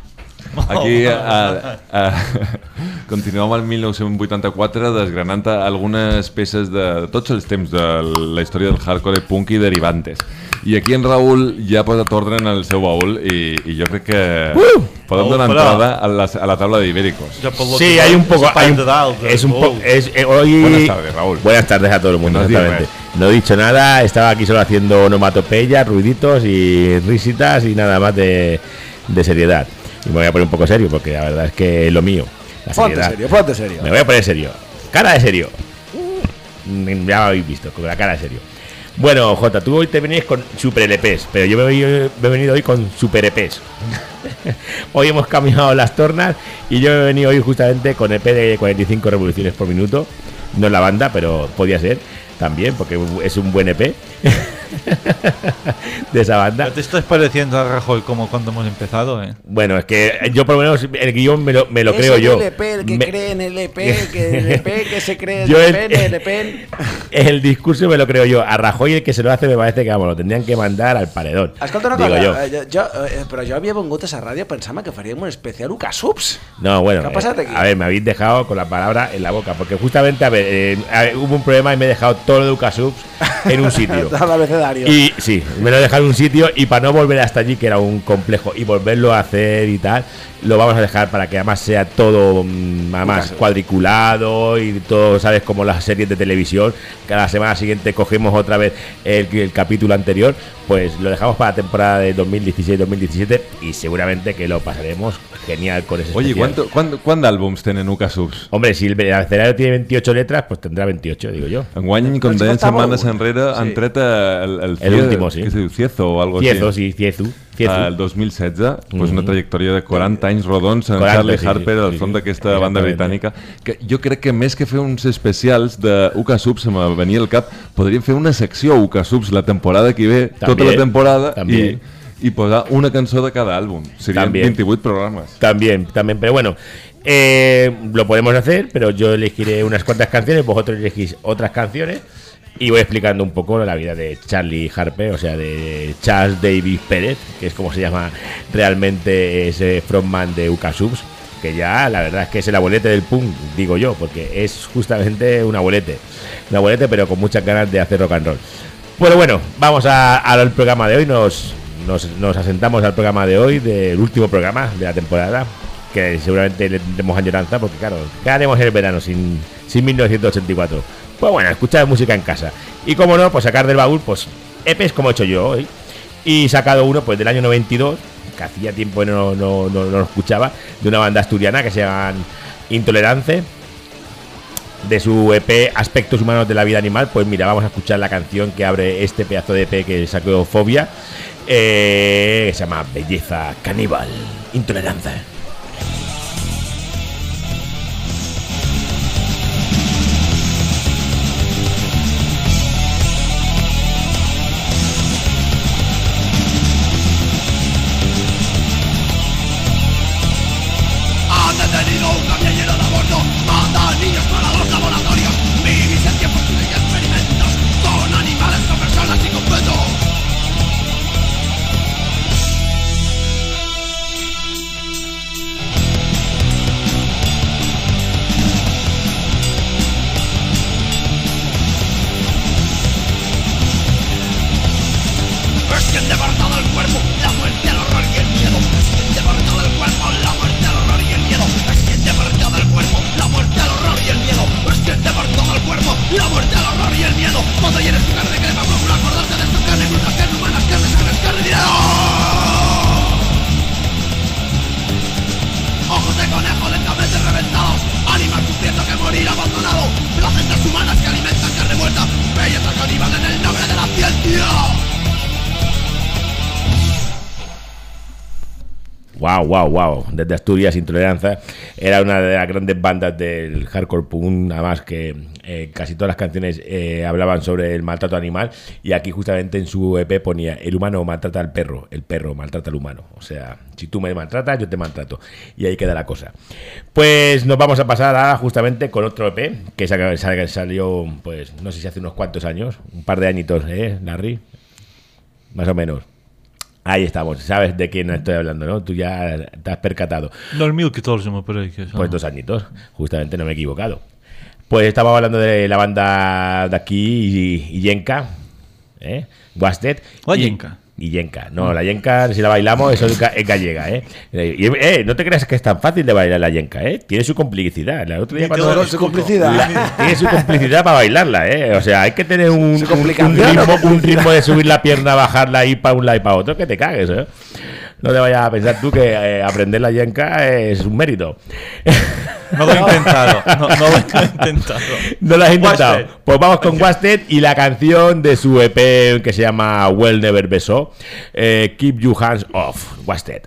Aquí a, a, continuem al mil nou-cents vuitanta-quatre desgranant algunes peces de tots els temps de la història del hardcore, punk i derivantes. I aquí en Raül ja ha posat ordre en el seu baúl i, i jo crec que uh! podem donar entrada a la, a la tabla de ibéricos. Sí, hay un poco... Hay un, es un poco... Es, eh, hoy... Buenas tardes, Raúl. Buenas tardes a todo el mundo, no exactamente. No he dicho nada, estaba aquí solo haciendo onomatopeyas, ruiditos y risitas y nada más de, de seriedad. Y me voy a poner un poco serio porque la verdad es que es lo mío. La ponte serio, ponte serio. Me voy a poner serio. Cara de serio. Ya lo habéis visto, con la cara de serio. Bueno, Jota, tú hoy te venías con super L Ps, pero yo me he venido hoy con super E Ps. Hoy hemos cambiado las tornas y yo he venido hoy justamente con E P de cuarenta y cinco revoluciones por minuto. No es la banda, pero podía ser también, porque es un buen E P de esa banda. ¿Te estás pareciendo a Rajoy como cuando hemos empezado? Eh? Bueno, es que yo por lo menos el guión me lo, me lo creo yo. Es el L P, el que me... cree en el L P, que el L P que se cree en el L P, el L P. El discurso me lo creo yo. A Rajoy el que se lo hace me parece que vamos, lo tendrían que mandar al paredón. Escolta una digo cosa, yo. Eh, jo, eh, però jo havia vengut a esa ràdio pensant que faríem un especial Ucasups. No, bueno, ¿qué ha pasado aquí? Eh, a ver, me habéis dejado con la palabra en la boca, porque justamente, a ver, eh, a ver, hubo un problema y me he dejado todo lo de Ucasups en un sitio. La Dario. Y sí, me lo he dejado en un sitio y para no volver hasta allí, que era un complejo, y volverlo a hacer y tal, lo vamos a dejar para que además sea todo mmm, además cuadriculado y todo, ¿sabes? Como las series de televisión. Cada semana siguiente cogemos otra vez el, el capítulo anterior. Pues lo dejamos para la temporada de dos mil dieciséis dos mil diecisiete y seguramente que lo pasaremos genial con ese Oye, especial. ¿cuánto, cuándo, ¿cuándo álbums tienen U K Subs? Hombre, si el abecedario tiene veintiocho letras, pues tendrá veintiocho, digo yo. Enguany, com deien setmanes enrere, Sí. han tret el, el, El último, sí. que se diu Ciezo o algo Ciezo, així. sí, Ciezo. Ciezo. El dos mil setze, pues Mhm. una trajectòria de quaranta anys rodons en quaranta, Charlie sí, Harper sí, al sí, front sí. d'aquesta banda Exactament. britànica, que jo crec que més que fer uns especials de U K Subs, se me venia al cap, podríem fer una secció U K Subs la temporada que ve, tota També, la temporada, també. i, i posar una cançó de cada àlbum. Serien También. veintiocho programas. También, también, pero bueno, eh, lo podemos hacer, pero yo elegiré unas cuantas canciones, vosotros elegís otras canciones y voy explicando un poco la vida de Charlie Harper, o sea, de Charles Davis Pérez, que es como se llama realmente ese frontman de U K Subs, que ya la verdad es que es el abuelete del punk, digo yo, porque es justamente un abuelete, un abuelete pero con muchas ganas de hacer rock and roll. Bueno, bueno, vamos a- al programa de hoy, nos, nos, nos asentamos al programa de hoy, del último programa de la temporada, que seguramente le tendremos añoranza, porque claro, ¿qué haremos en el verano sin, sin mil novecientos ochenta y cuatro? Pues bueno, escuchar música en casa. Y como no, pues sacar del baúl, pues E Pes como he hecho yo hoy. Y he sacado uno pues del año noventa y dos, que hacía tiempo que no, no, no, no lo escuchaba, de una banda asturiana que se llama Intolerance. De su E P Aspectos Humanos de la Vida Animal, pues mira, vamos a escuchar la canción que abre este pedazo de E P que sacó Fobia, eh, que se llama Belleza Caníbal, Intolerancia. Han detenido un camión lleno de aborto, manda niños para los laboratorios, vivís en tiempos de experimentos, con animales, con personas y con fetos. Es quien devora todo el cuerpo, la muerte, el horror y el miedo. Es quien devora todo el cuerpo, la muerte, el horror y el miedo. Es quien devora todo el cuerpo, la muerte, el horror y el miedo. Es quien devora todo el cuerpo, la muerte, el horror y el miedo. Cuando llenes tu carne, crema, procura acordarte de tu carne, brutas, carne humanas, carne, carne, carne, dinero. Ojos de conejo lentamente reventados, animal sufriendo que morir abandonado, placentas humanas que alimentan carne muerta, belleza caníbal en el nombre de la ciencia. Wow, wow, wow. Desde Asturias, Intolerancia era una de las grandes bandas del hardcore punk, además que eh, casi todas las canciones eh, hablaban sobre el maltrato animal, y aquí justamente en su E P ponía: el humano maltrata al perro, el perro maltrata al humano. O sea, si tú me maltratas, yo te maltrato. Y ahí queda la cosa. Pues nos vamos a pasar ahora justamente con otro E P que sa- sa- salió, pues no sé si hace unos cuantos años, un par de añitos, ¿eh, Larry? Más o menos. Ahí estamos, sabes de quién estoy hablando, ¿no? Tú ya te has percatado. dos mil catorze me parece que es. Pues dos añitos, justamente, no me he equivocado. Pues estaba hablando de la banda de aquí, y, y Yenka, ¿eh? Wasted. La y, Yenka. Y Yenka. No, la Yenka, si la bailamos, eso es ga- es gallega, ¿eh? Y, eh, no te creas que es tan fácil de bailar la Yenka, ¿eh? Tiene su complicidad. El otro día cuando- Su complicidad. La- tiene su complicidad para bailarla, ¿eh? O sea, hay que tener un, Su un, un complicación, ritmo, ¿no? un ritmo de subir la pierna, bajarla y para un lado y para otro, que te cagues, ¿eh? No te vayas a pensar tú que eh, aprender la Yenka es un mérito. No lo he intentado. No, no lo he intentado. No lo has intentado. Wasted. Pues vamos con Wasted y la canción de su E P que se llama Well Never Besó, eh, Keep Your Hands Off, Wasted.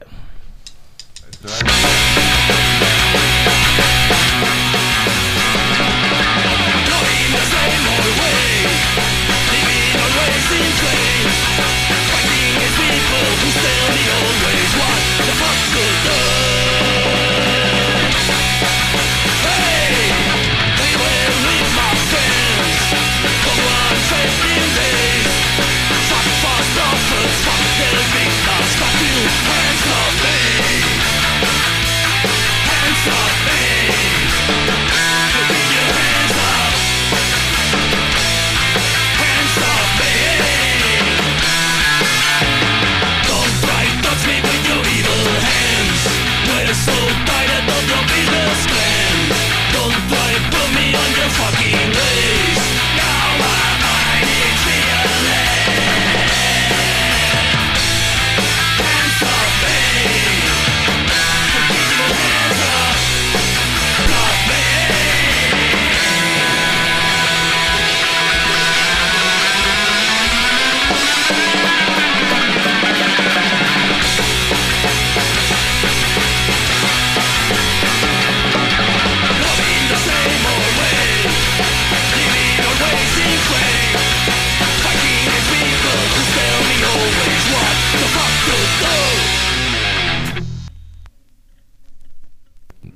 Fuck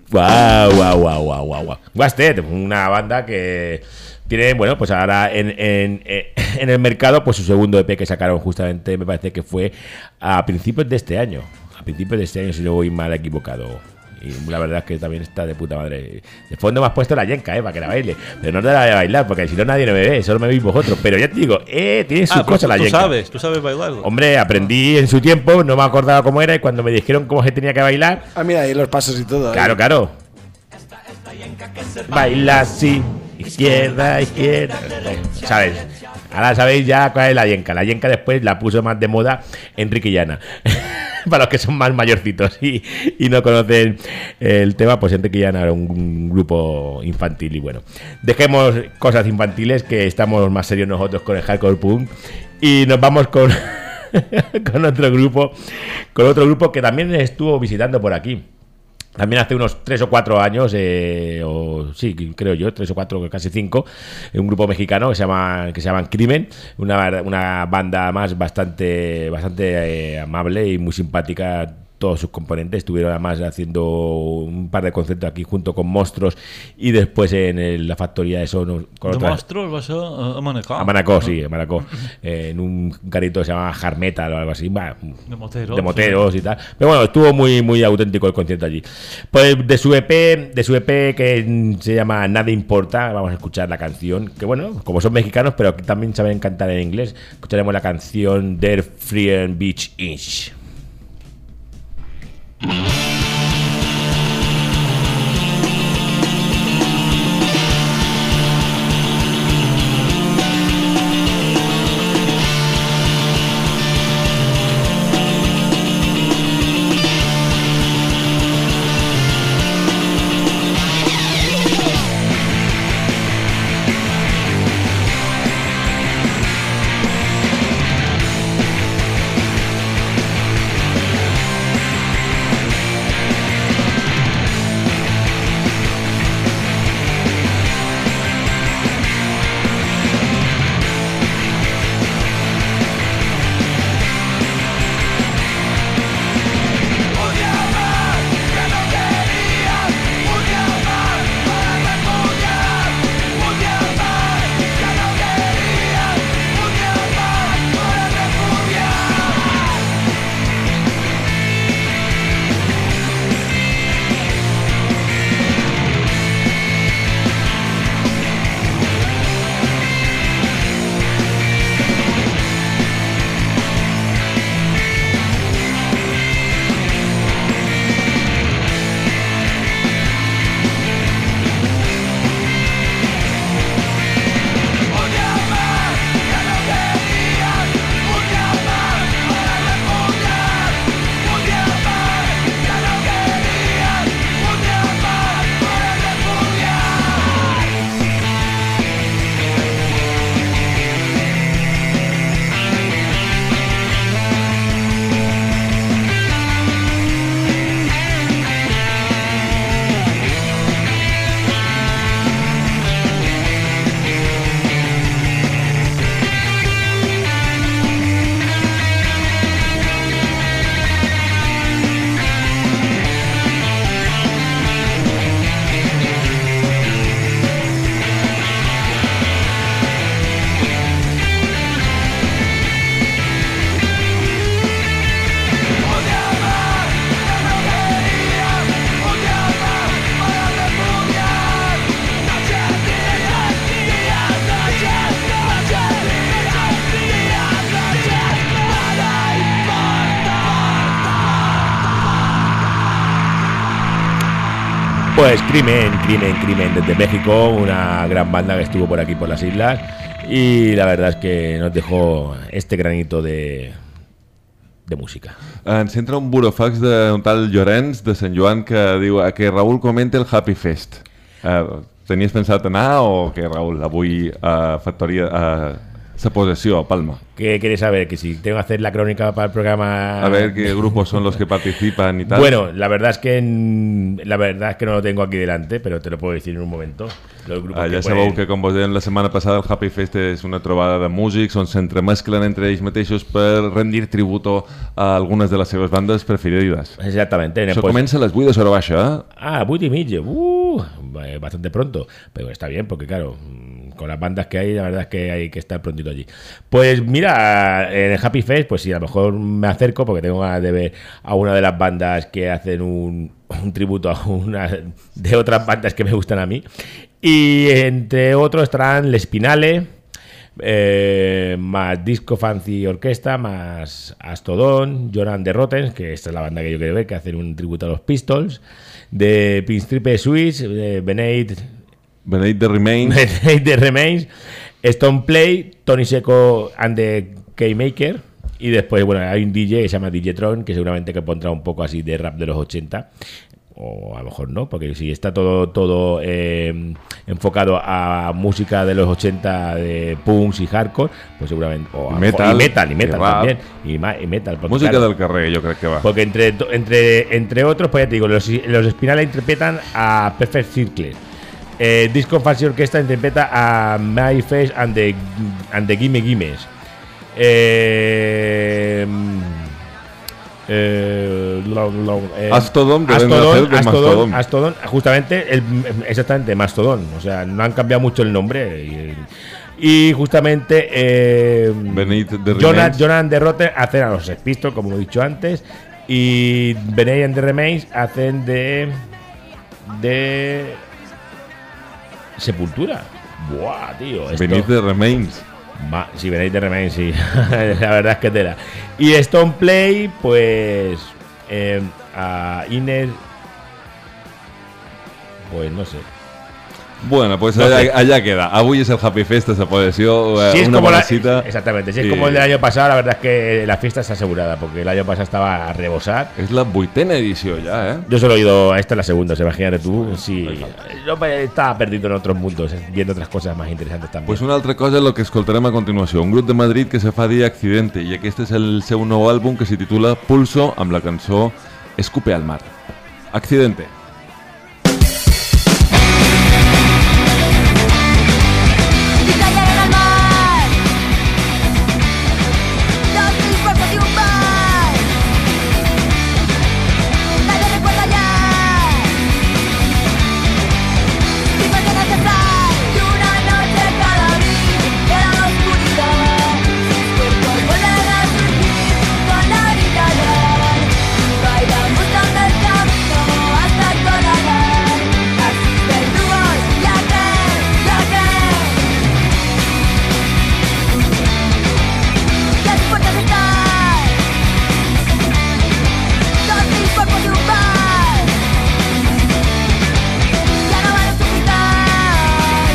Guau, guau, guau, guau, guau, guau. Wasted, una banda que tiene, bueno, pues ahora en, en, en el mercado, pues su segundo E P que sacaron justamente, me parece que fue a principios de este año. A principios de este año, si no voy mal equivocado. Y la verdad es que también está de puta madre. De fondo me has puesto la yenca, eh, para que la baile. Pero no te la voy a bailar, porque si no nadie me ve, solo me veis vosotros. Pero ya te digo, eh, tiene su ah, cosa la tú yenca. Tú sabes, tú sabes bailarlo. Hombre, aprendí en su tiempo, no me acordaba cómo era, y cuando me dijeron cómo se tenía que bailar. Ah, mira, ahí los pasos y todo. Claro, ahí. claro. Baila así, izquierda, izquierda. ¿Sabes? Ahora sabéis ya cuál es la yenca. La yenca después la puso más de moda Enrique Llana. Para los que son más mayorcitos y, y no conocen el tema, pues Enrique Llana era un, un grupo infantil. Y bueno, dejemos cosas infantiles, que estamos más serios nosotros con el hardcore punk, y nos vamos con, con otro grupo, con otro grupo que también estuvo visitando por aquí. También hace unos tres o cuatro años, eh, o sí, creo yo, tres o cuatro, casi cinco, un grupo mexicano que se llama que se llaman Crimen, una, una banda más bastante bastante eh, amable y muy simpática. Todos sus componentes estuvieron además haciendo un par de conciertos aquí junto con Monstruos, y después en el, la factoría de Sonos con ¿De otras... Monstruos va a ser a Manacor? A Manacor, sí, a Manacor. eh, en un carrito que se llama Hard Metal o algo así. Va, de moteros. De moteros, sí, y tal. Pero bueno, estuvo muy, muy auténtico el concierto allí. Pues de su E P, de su E P que se llama Nada Importa, vamos a escuchar la canción, que bueno, como son mexicanos, pero aquí también saben cantar en inglés, escucharemos la canción Der Frien Beach Inch. Pues Crimen, Crimen, Crimen desde México, una gran banda que estuvo por aquí por las islas, y la verdad es que nos dejó este granito de, de música. Ens entra un burofax d'un tal Llorenç de Sant Joan que diu que Raül comenta el Happy Fest. Uh, tenies pensat anar o que, Raül, avui a Factoria... Uh, Esa posesión, Palma. ¿Qué quieres saber? Que si tengo que hacer la crónica para el programa... A ver qué grupos son los que participan y tal. Bueno, la verdad es que la verdad es que no lo tengo aquí delante, pero te lo puedo decir en un momento. Los grupos Ah, que ja pueden... sabeu que, com vos dèiem la setmana passada, el Happy Fest és una trobada de músics on s'entremesclen entre ells mateixos per rendir tributo a algunes de les seves bandes preferides. Exactamente. Això Pues... comença a les vuit de hora baixa, eh? Ah, vuit y medio. Uh, bastante pronto. Pero está bien, porque claro, con las bandas que hay, la verdad es que hay que estar prontito allí. Pues mira, en el Happy Fest, pues sí, a lo mejor me acerco porque tengo ganas de ver a una de las bandas que hacen un, un tributo a una de otras bandas que me gustan a mí. Y entre otros estarán Les Spinale, eh, más Disco Fancy Orquesta, más Astodon, Joran de Rotten, que esta es la banda que yo quiero ver, que hacen un tributo a los Pistols, de Pinstripe Swiss, de Beneit Beneit The Remains, Beneit The Remains, Stone Play, Tony Seco and the K-Maker, y después, bueno, hay un D J que se llama D J Tron, que seguramente que pondrá un poco así de rap de los ochenta, o a lo mejor no, porque si está todo todo eh, enfocado a música de los ochenta, de punks y hardcore, pues seguramente, o a metal, y metal, y metal y también, y, ma- y metal. Porque, música claro, del carrer, jo crec que va. porque entre, entre, entre otros, pues ya te digo, los, los Spinale interpretan a Perfect Circle. Eh, Disco Fancy Orquesta interpreta a My Face and the, and the Gimme Gimmes. Eh, eh, lo, lo, eh, Astodon, que Astodon, venga a hacer de Astodon, Mastodon. Astodon, justamente, el, exactamente, Mastodon. O sea, no han cambiado mucho el nombre. Y, y justamente eh, Beneit The Jonan, Remains. Jonan de Rotten hacen a los Sex Pistols, como he dicho antes. Y Beneit and the Remains hacen de. de. Sepultura. Buah, tío. esto- Beneit The Remains. Ma- sí, Beneit The Remains, sí. La verdad es que tela. Y Stone Play, pues. Eh, a Iner. Pues no sé. Bueno, pues No allà, sé. allà queda. Avui és el Happy Fest, esa podeció, eh, Si es una como bona la, cita. exactamente, si es y- como el del año pasado, la verdad es que la fiesta está asegurada, porque el año pasado estaba a rebosar. És la vuitena edició ja, eh? Yo solo he ido a esta, es la segunda, se imagínate tú. Sí, yo me estaba perdido en otros mundos, viendo otras cosas más interesantes también. Pues una altra cosa és el que escoltarem a continuació. Un grup de Madrid que se fa dir Accidente, i aquest és el seu nou àlbum que se titula Pulso, amb la cançó Escupe al mar. Accidente. Dos mil cuerpos y un bar. Nadie recuerda ya. Dime que no se sale. Y una noche cada abril era la oscuridad. Sus cuerpos vuelven a surgir con la orilla del. Bailamos dando el camino hasta el corazón. Así verdugos, ya que, ya que. Las puertas están. Dos mil cuerpos y un bar. Ya no van a sujetar.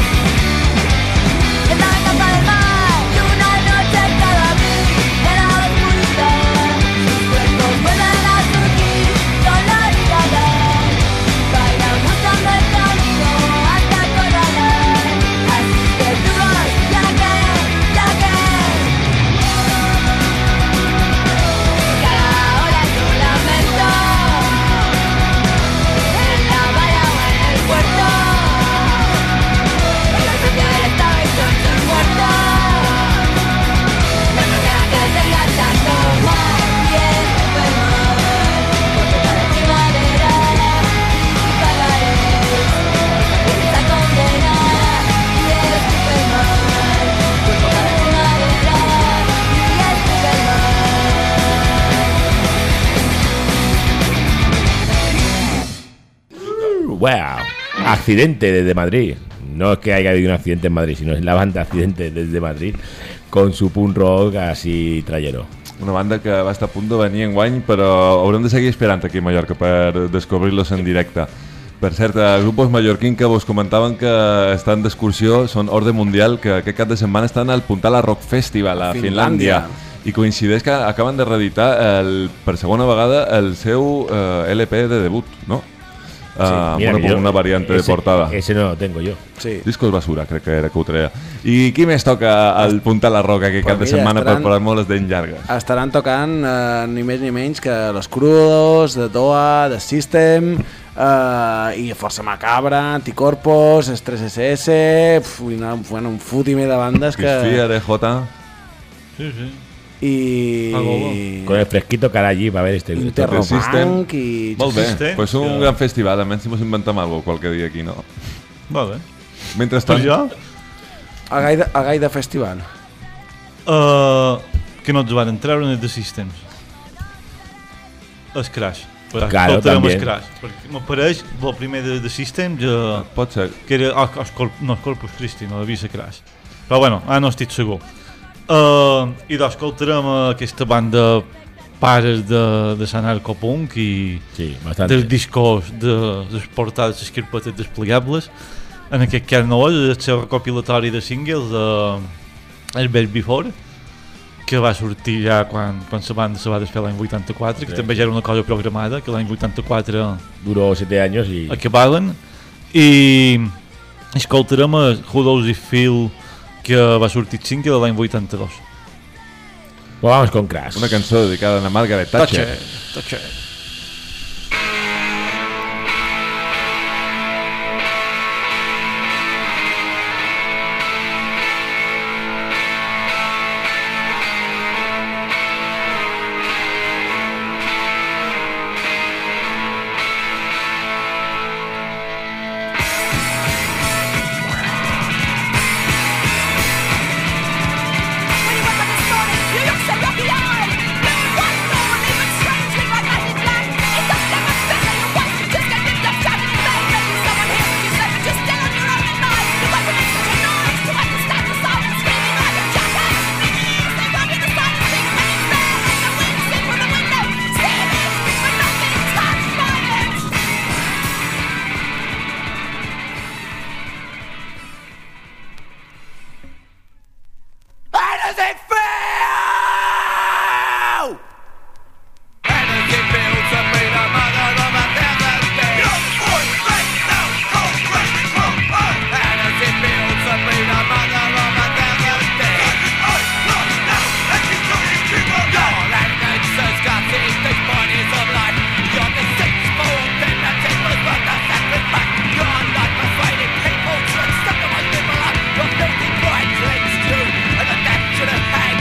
Estaba en campa del mar. Y una noche cada abril era la oscuridad. Sus cuerpos vuelven a surgir con la orilla del. Bailamos dando el camino hasta el corazón. Así que duros, ya que, ya que. Cada hora es un lamento. En la valla o en el puerto. El precio del estado y son sus muertos. No me queda que sería tanto más. Y es Superman. Porque cada primavera y pagaréis. Esta condena. Y es Superman. Porque cada primavera y es Superman. Wow, Accidente desde Madrid. No es que haya habido un accidente en Madrid, sino es la banda Accidente desde Madrid, con su punk rock así trayero. Una banda que va estar a punt de venir enguany, però haurem de seguir esperant aquí a Mallorca per descobrir-los en directe. Per cert, els grups mallorquins que vos comentaven que estan d'excursió són Orde Mundial, que aquest cap de setmana estan al Puntala Rock Festival a Finlàndia. I coincideix que acaben de reeditar el, per segona vegada el seu eh, L P de debut, no? Uh, Mira, una, yo- una variante de ese- portada. ese no lo tengo yo. Sí. Discos Basura, crec que era que ho treia. I qui més toca al Punta la Roca aquest Pues cap de mira, setmana estaran- per posar-me les dents llargues? Estaran tocant eh, ni més ni menys que Los Crudos, de Doa, de System, eh, i Força Macabra, Anticorpos, Estrés S S, pf, i una, bueno, un fotimer de bandes que... Crisfia, D J... Sí, sí. I... Con el fresquito cara allí va a ver este Interromanc i... Molt bé, System, pues un que- gran festival, almenys si mos inventem alguna cosa qualque dia aquí, no? Va bé. Mentrestant... Per jo? A gai de, a gai de festival. Uh, que no ens van treure ni de Systems. El Crash. Per Claro, escoltarem també. el Crash. Perquè m'apareix el primer de, de Systems... Uh, Pot ser. Que era... Oh, el Corp, no, el Corpus Christi, no havia ser Crash. Però bueno, ara no estic segur. Uh, I doncs escoltarem aquesta banda pares de, de Sant Arcopunk i sí, bastante. dels discos de les portades les carpetes desplegables. En aquest cas no és el seu recopilatori de singles de El Best Before, que va sortir ja quan, quan la banda se va desfer l'any vuitanta-quatre, que Sí. també ja era una cosa programada, que l'any vuitanta-quatre duró siete años y acabaven. I escoltarem a Who Knows If Feel, que va sortir single l'any vuitanta-dos. Pues vamos con Crash. Una cançó dedicada a Margaret Thatcher. Thatcher. How does it feel? How does it feel to be the mother of a thousand days? How does it feel to be the mother of a thousand days? Your language says God sees these bodies of life. Your deceitful dignity was worth the sacrifice. Your life persuaded people to accept the way people are. Your filthy pride cleansed you, and the death should have paid.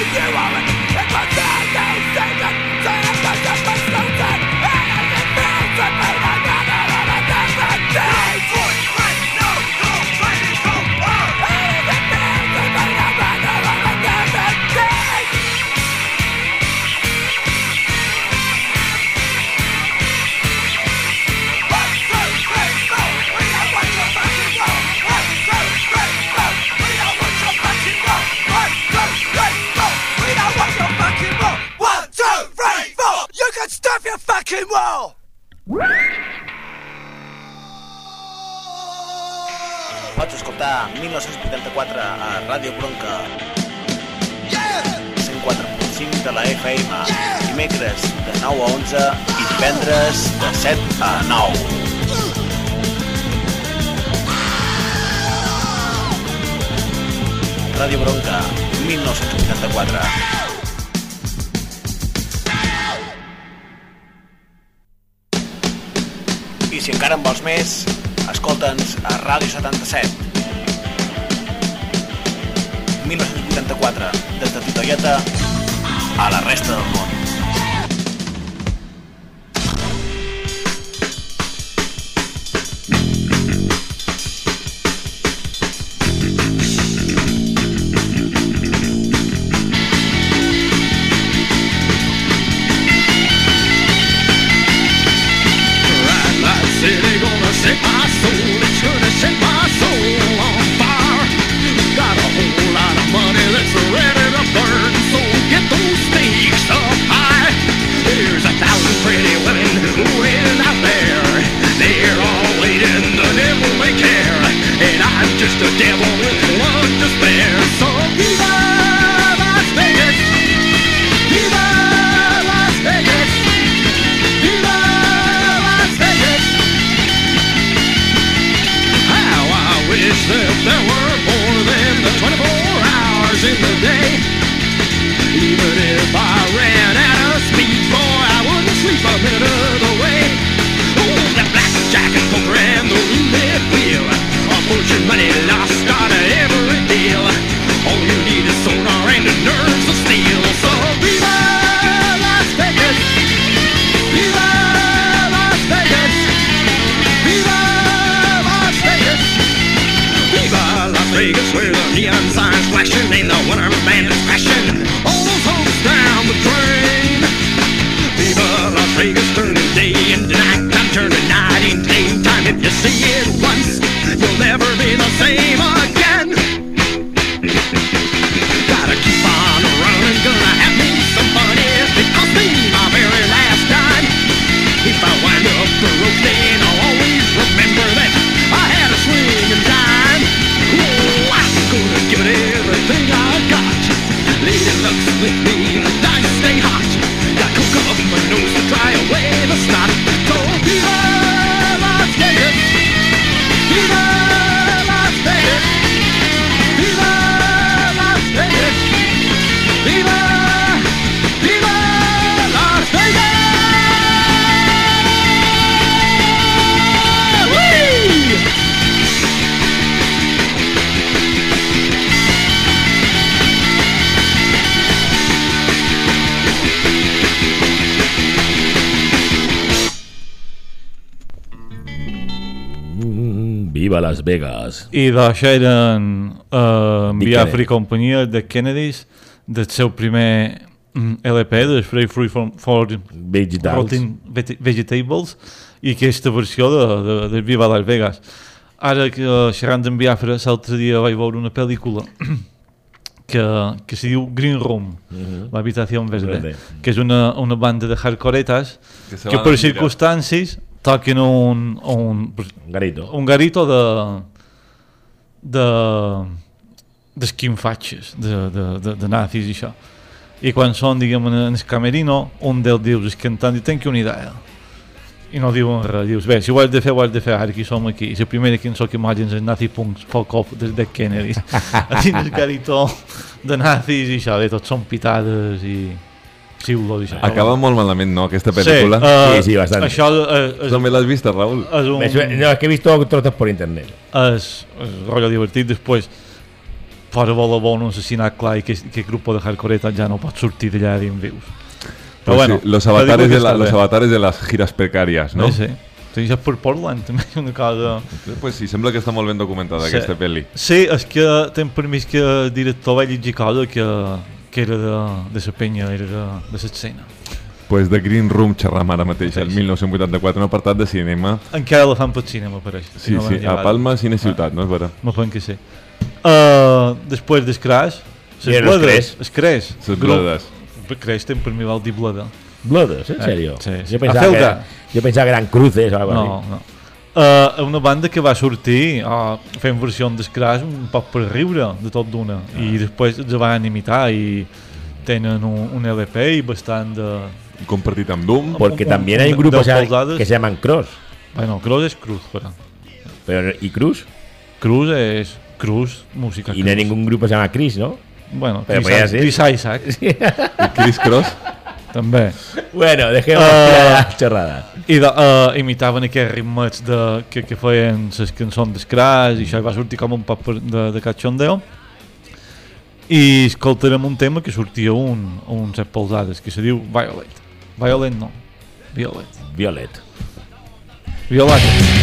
Pots escoltar mil nou-cents vuitanta-quatre a Ràdio Bronca cent quatre punt cinc de la F M, dimecres de nou a onze i divendres de set a nou. Ràdio Bronca mil nou-cents vuitanta-quatre. I si encara en vols més, escolta'ns a Ràdio setanta-set. mil nou-cents vuitanta-quatre, des de Titoieta a la resta del món. Set my soul, it's gonna set my soul on fire. Got a whole lot of money that's ready to burn, so get those stakes up high. There's a thousand pretty women waiting out there. They're all waiting, the devil may care, and I'm just a devil with one to spare. So viva Las Vegas, viva Las Vegas, viva Las Vegas. Wish that there were more than the twenty-four hours in the day. Even if I ran out of speed, boy, I wouldn't sleep a minute of the way. Oh, that blackjack and poker and the roulette wheel, a fortune money lost on every deal. All you need is sonar and the nerves of steel. So viva Las Vegas, viva Las Vegas, viva Las Vegas. Viva Las Vegas, where the neon signs flashing and the winter band is crashing all those hopes down the drain. Viva Las Vegas, turning day into night time, turning night into daytime. If you see it once, you'll never be the same again. Gotta keep on running, gonna have me some money. It cost me my very last dime. If I wind up broke, then I'll always remember that I had a swinging dime. Oh, I'm gonna give it everything I got. Lady luck's with me, the dice stay hot. Got coke up my nose to dry away the snot. So viva Las Vegas, viva Las Vegas, viva Las Vegas, viva, viva Las Vegas. Viva Las Vegas. I d'això eren uh, Biafra i companyia de Kennedys, del seu primer mm, L P, de Spray Free for, for Rotting Vegetables, i aquesta versió de, de, de Viva Las Vegas. Ara que uh, xerrant en Biafra, l'altre dia vaig veure una pel·lícula que, que se diu Green Room, uh-huh. l'habitació verde, verde, que és una, una banda de hardcoretas que, que per circumstàncies toquen un, un, un garito, un garito de de d'esquinfatxes, de, de, de, de nazis i això. I quan són, diguem, en el camerino, un dels dius, el cantant, diu, tenc una idea. I no diuen res, dius, bé, si ho has de fer, ho has de fer, ara que som aquí. I la primera que ens soc imatges és nazi punks, fuck off, des de Kennedy. A dins el garitó de nazis i això, de tots són pitades i... Sí, acaba molt malament, no, aquesta pel·lícula? Sí, uh, sí, sí, bastant. Això, uh, també l'has vist, Raúl? És un... No, es que he visto trotes por internet. És, és rotllo divertit. Després, fora vol a bon un assassinat clar i que aquest grup de hardcore ja no pot sortir d'allà dins vius. Però pues bueno, sí, los avatares de la, los avatares de las giras precarias, no? Sí, sí. Sí, ja per Portland també una cosa... Pues sí, sembla que està molt ben documentada sí. aquesta pel·li. Sí, és que ten permís que el director va llegir cosa que, que era de, de la penya, era de, de l'escena. Pues de Green Room xerram ara mateix, el mil nou-cents vuitanta-quatre, un apartat de cinema. Encara la fan pel cinema, pareix. Sí, sí, a Palma, Cine Ciutat, ah. no és vera? Me fan que sí. Uh, després d'Escrash, les bledes. Escrash. Les bledes. Escrash ten per mi vol dir bleda. ¿Bledes? ¿En serio? Sí, sí. Yo pensaba, que era, yo pensaba que eran cruces o algo no, así. No, no. Uh, una banda que va sortir uh, fent versió d'Escrash un poc per riure de tot d'una ah. i després els van imitar i tenen un, un L P i bastant de... compartit amb Doom. Porque un, también hay un grupo que se llaman Cross. Bueno, Cross es Cruz, pero... pero ¿y Cruz? Cruz es Cruz, música. Y Cruz. No hay ningún grupo que se llama Chris, ¿no? Bueno, pero Chris, Chris Isaac. ¿Y Chris Cross? També. Bueno, deixem uh, la xerrada. I de, uh, imitaven aquests ritmes de, que, que feien les cançons d'Escrash i això va sortir com un poc de, de cachondeo. I escoltarem un tema que sortia un, un set polzades que se diu Violet. Violet no. Violet. Violet. Violet.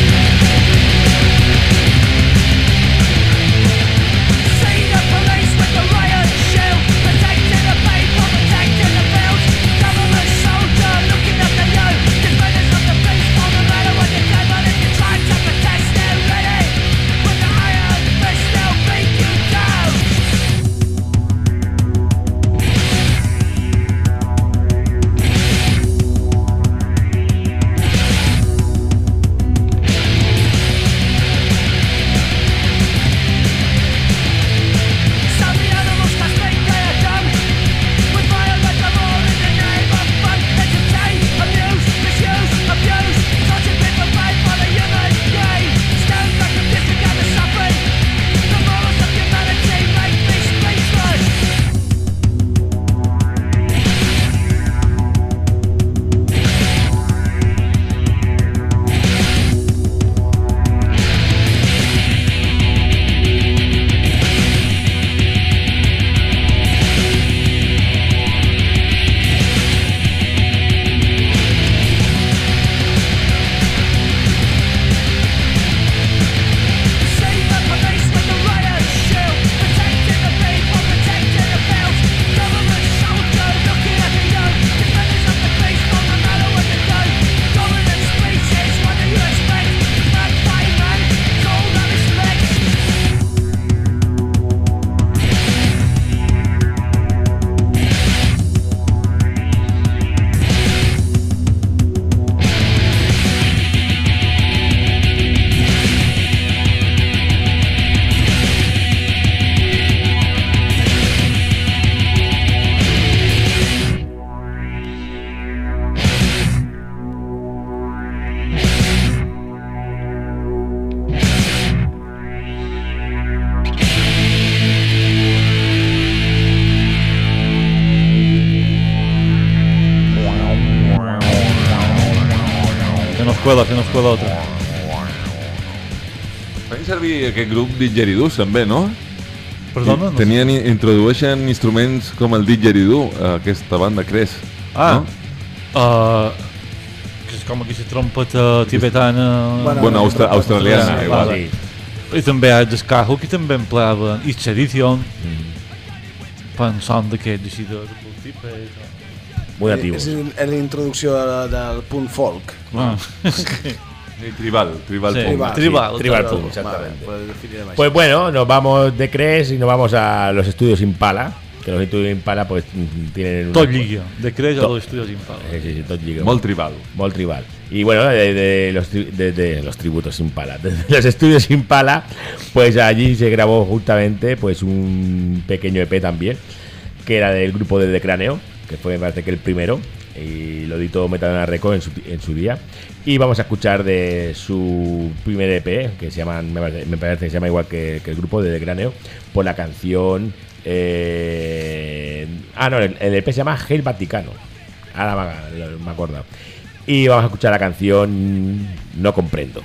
Escuela, que no escuela otra. Feien servir aquest grup didgeridoo també, no? Perdona? No Tenien, sé. Introdueixen instruments com el didgeridoo a aquesta banda, Cres. Ah, no? uh, que és com aquesta trompeta tibetana... Bueno, bueno austra australiana, igual. Vale. I també hi ha Descajo, que també empleava It's Edition, mm. pensant d'aquests així de, de tipus. Muy nativo. És la introducció del punt folk. Ah. Sí, tribal, tribal, sí, punk. Tribal, tribal punk, exactamente. Vale, pues bueno, nos vamos de Cres y nos vamos a los estudios Impala, que los estudios Impala pues tienen... Tot lliga, de Cres a los estudios Impala. Sí, sí, sí, tot lliga. Molt tribal. Molt tribal. Y bueno, de, de, los, de, de los tributos Impala, de los estudios Impala, pues allí se grabó justamente pues un pequeño E P también, que era del grupo de The Cráneo, que fue me parece que el primero, y lo editó Metadona Record en su, en su día. Y vamos a escuchar de su primer E P, que se llama, me parece, me parece que se llama igual que, que el grupo de The Cráneo, por la canción... Eh, ah, no, el, el E P se llama Hail Vaticano. Ahora me, me acuerdo. Y vamos a escuchar la canción No Comprendo.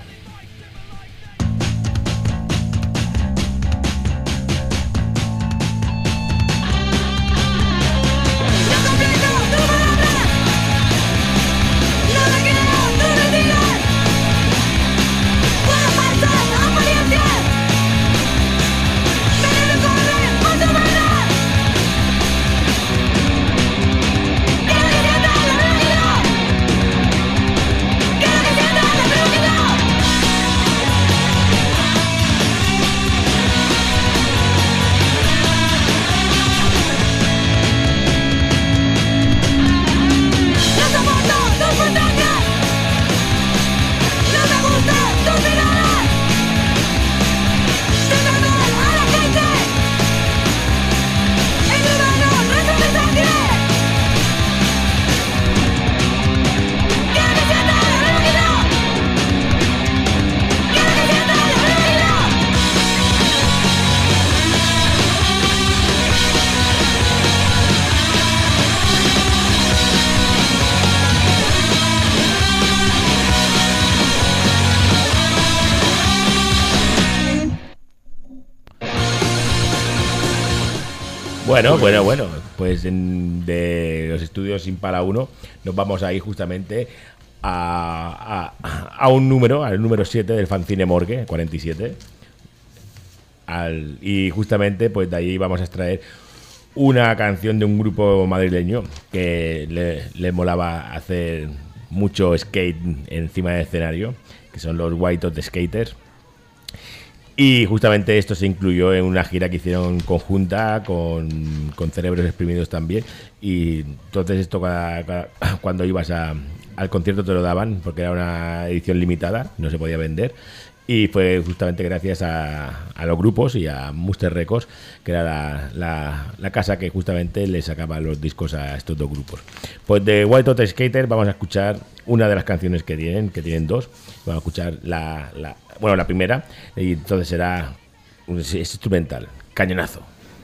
Bueno, bueno, bueno. Pues en, de los estudios Impala uno nos vamos a ir justamente a, a, a un número, al número siete del fanzine Morgue, cuarenta y siete. Al, y justamente pues de ahí vamos a extraer una canción de un grupo madrileño que le, le molaba hacer mucho skate encima del escenario, que son los White Hot Skaters. Y justamente esto se incluyó en una gira que hicieron conjunta con, con Cerebros Exprimidos también. Y entonces esto cada, cada, cuando ibas a, al concierto te lo daban, porque era una edición limitada, no se podía vender. Y fue justamente gracias a, a los grupos y a Muster Records, que era la, la, la casa que justamente le sacaba los discos a estos dos grupos. Pues de White Hot Skater vamos a escuchar una de las canciones que tienen, que tienen dos. Vamos a escuchar la, la bueno la primera, y entonces será un, es instrumental, Cañonazo.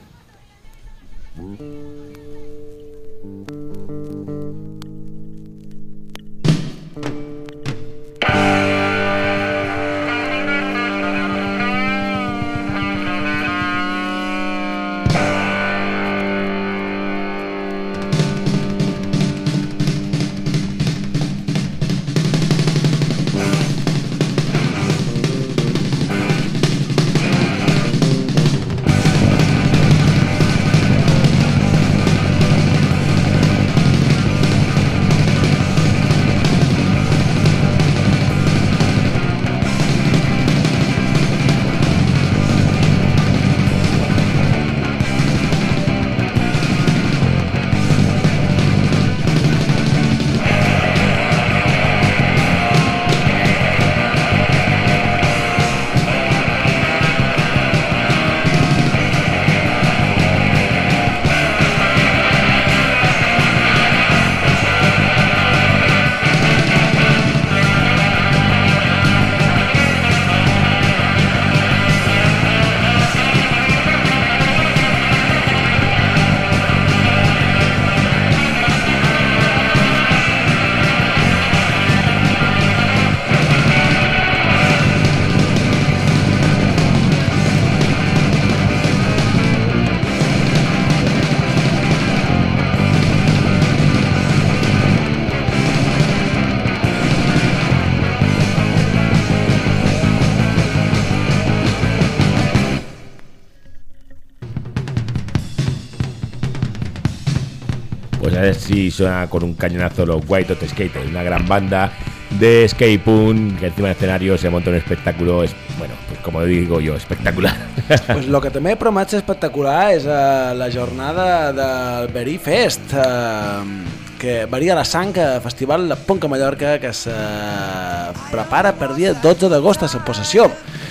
Pues a ver si suena con un cañonazo los White Hot Skaters, una gran banda de skate punk que encima del escenario se monta un espectáculo, es, bueno, pues como digo yo, espectacular. Pues lo que també promet ser espectacular és uh, la jornada del Verí Fest, uh, que varia la sang, festival de punk a Mallorca, que se prepara per dia dotze d'agost a sa possessió.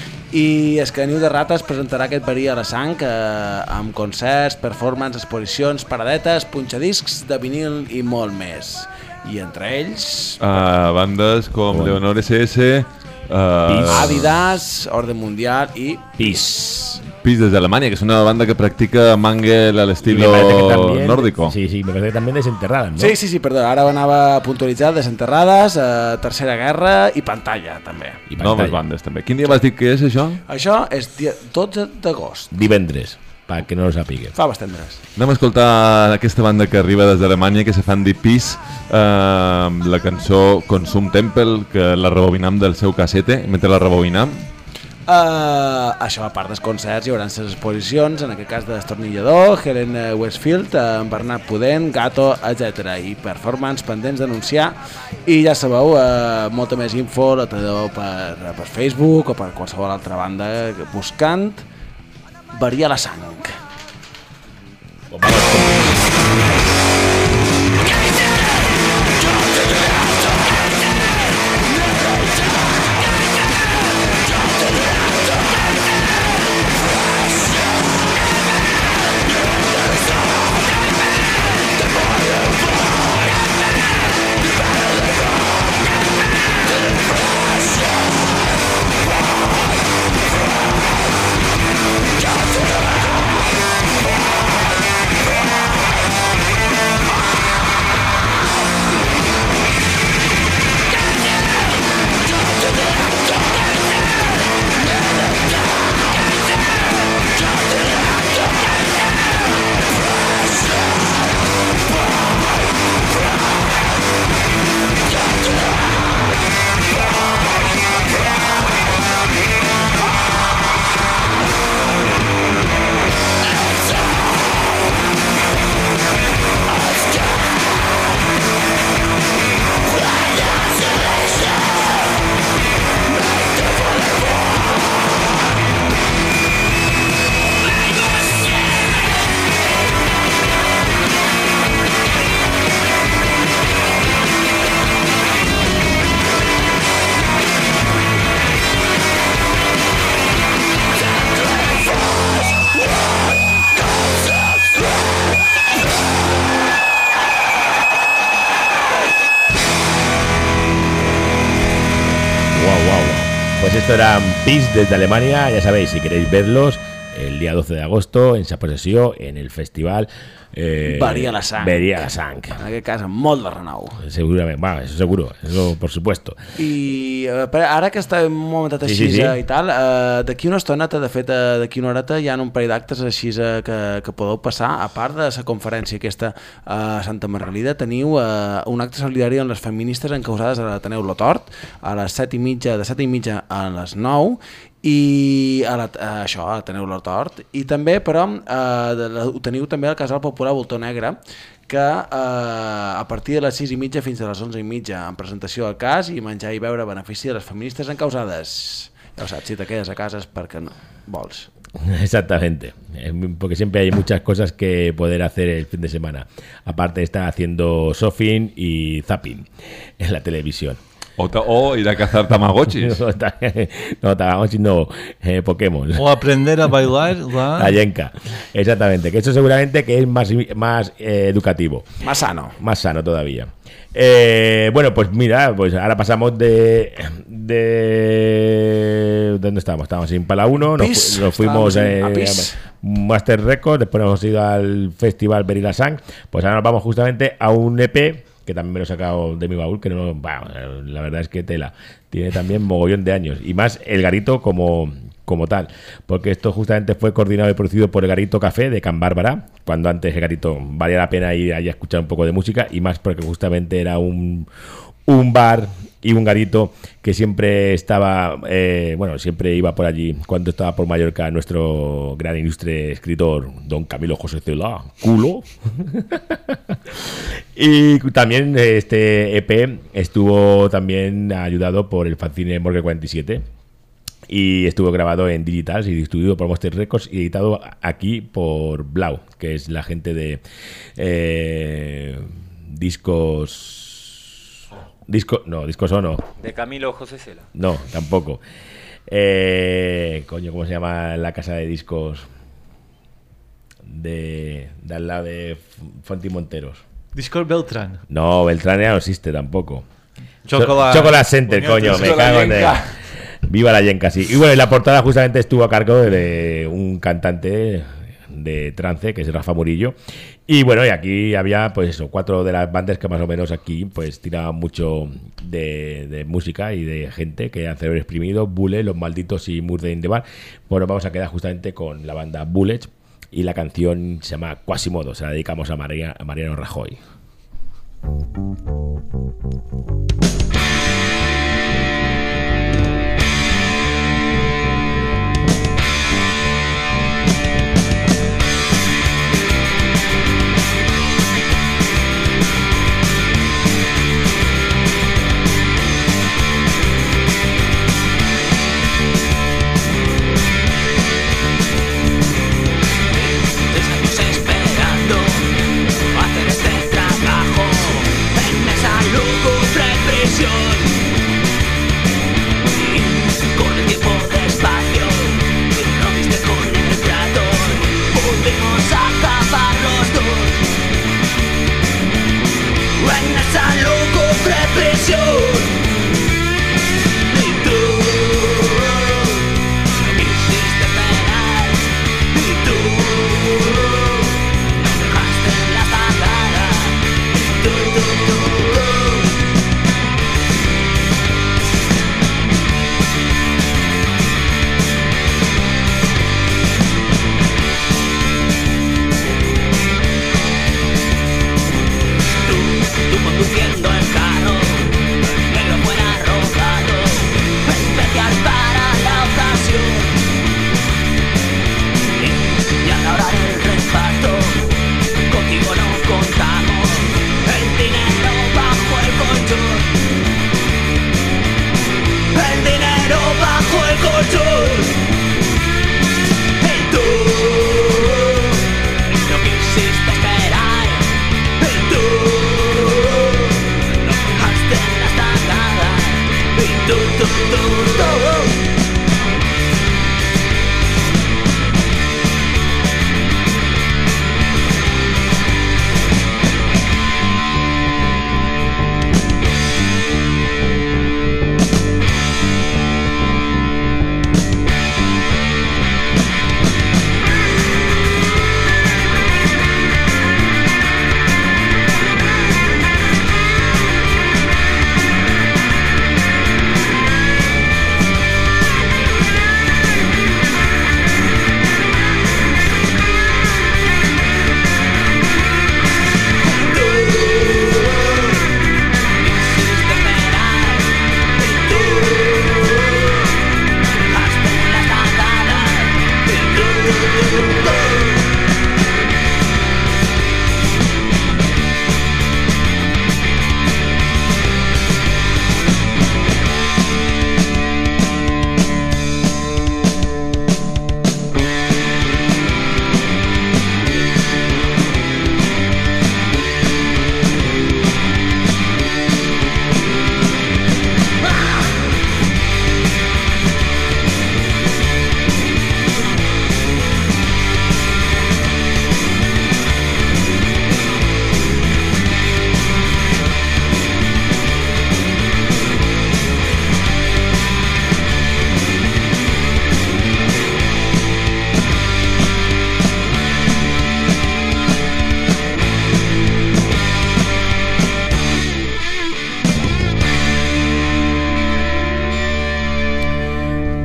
I és que Niu de Rata es presentarà aquest verí a la sang eh, amb concerts, performances, exposicions, paradetes, punxadiscs de vinil i molt més. I entre ells... Uh, bandes com bueno. Leonor S S, uh, Adidas, Orden Mundial i Peace. Peace desde Alemania, que es una banda que practica mangle al estilo también, nórdico. Sí, sí, me parece que también Desenterradas, ¿no? Sí, sí, sí, perdó, ara anava a puntualitzar Desenterrades, eh, Tercera Guerra i Pantalla, també. I noves bandes, també. Quin dia vas dir que és, això? Això és dia dotze d'agost. Divendres, perquè no ho sàpiguen. Fa bastant d'hores. Anem a escoltar aquesta banda que arriba des d'Alemanya, que se fan dir Peace, eh, la cançó Consum Temple, que la rebobinam del seu cassete, mentre la rebobinam. Uh, això, a part dels concerts, hi haurà les exposicions, en aquest cas de Destornillador, Helen Westfield, uh, Bernat Pudent, Gato, etcètera. I performance pendents d'anunciar. I ja sabeu, uh, molta més info la teniu per, per Facebook o per qualsevol altra banda buscant Verí a la sang. Got to the Esto eran Peace desde Alemania. Ya sabéis, si queréis verlos, el día doce de agosto en Sa Possessió, en el festival eh, Varia la sang. Varia la sang. En aquest cas, amb molt de renou. Segurament, va, eso seguro, eso por supuesto. I eh, ara que estàvem un momentet així Sí, sí, sí. i tal, eh, d'aquí una estoneta, de fet, eh, d'aquí una horeta hi ha un parell d'actes així eh, que, que podeu passar, a part de la conferència aquesta a Santa Margalida, teniu eh, un acte solidari amb les feministes encausades a l'Ateneu Lotort, a les set i mitja, de set i mitja a les nou, i a la, a això, a Ateneu Lotort, i també, però, eh, de, la, ho teniu també al Casal Popular Voltor Negre, que eh, a partir de les sis i mitja fins a les onze i mitja, en presentació a cas i menjar i beure a benefici de les feministes encausades. Ja ho saps, si te quedes a casa és perquè no vols. Exactamente, eh, porque siempre hay muchas cosas que poder hacer el fin de semana. Aparte está haciendo surfing y zapping en la televisión. O, ta- o ir a cazar tamagotchis. No, ta- no, tamagotchis no, eh, Pokémon. O aprender a bailar la... La yenka. Exactamente, que eso seguramente que es más, más eh, educativo. Más sano. Más sano todavía. Eh, bueno, pues mira, pues ahora pasamos de... de ¿dónde estábamos? Estábamos en Pala uno, nos, Pis. fu- nos fuimos Estábamos en- eh, a Pis. Master Records, después hemos ido al festival Berila Sang, pues ahora nos vamos justamente a un E P que también me lo he sacado de mi baúl, que no, bah, la verdad es que tela, tiene también mogollón de años, y más El Garito como, como tal, porque esto justamente fue coordinado y producido por El Garito Café de Can Bárbara, cuando antes El Garito valía la pena ir allí a escuchar un poco de música, y más porque justamente era un, un bar y un garito que siempre estaba, eh, bueno, siempre iba por allí cuando estaba por Mallorca nuestro gran ilustre escritor don Camilo José Cela, culo. Y también este E P estuvo también ayudado por el fanzine Morgue cuarenta y siete y estuvo grabado en digital y distribuido por Monster Records y editado aquí por Blau, que es la gente de eh, discos... Disco, no, discos o no. De Camilo José Cela. No, tampoco. Eh, coño, ¿cómo se llama la casa de discos de, de al lado de Fonti Monteros? Discos Beltrán. No, Beltrán ya no existe tampoco. Chocolate. Chocolate Center, coño, me cago en... Viva la yenka, sí. Y bueno, y la portada justamente estuvo a cargo de un cantante de trance, que es Rafa Murillo. Y bueno, y aquí había pues eso, cuatro de las bandas que más o menos aquí pues tiraban mucho de, de música y de gente, que eran Cerebro Exprimido, Bullet, Los Malditos y Murder in the Bar. Bueno, vamos a quedar justamente con la banda Bullet y la canción se llama Quasimodo, se la dedicamos a, María, a Mariano Rajoy. Esperando hacer este trabajo en esa lúgubre prisión.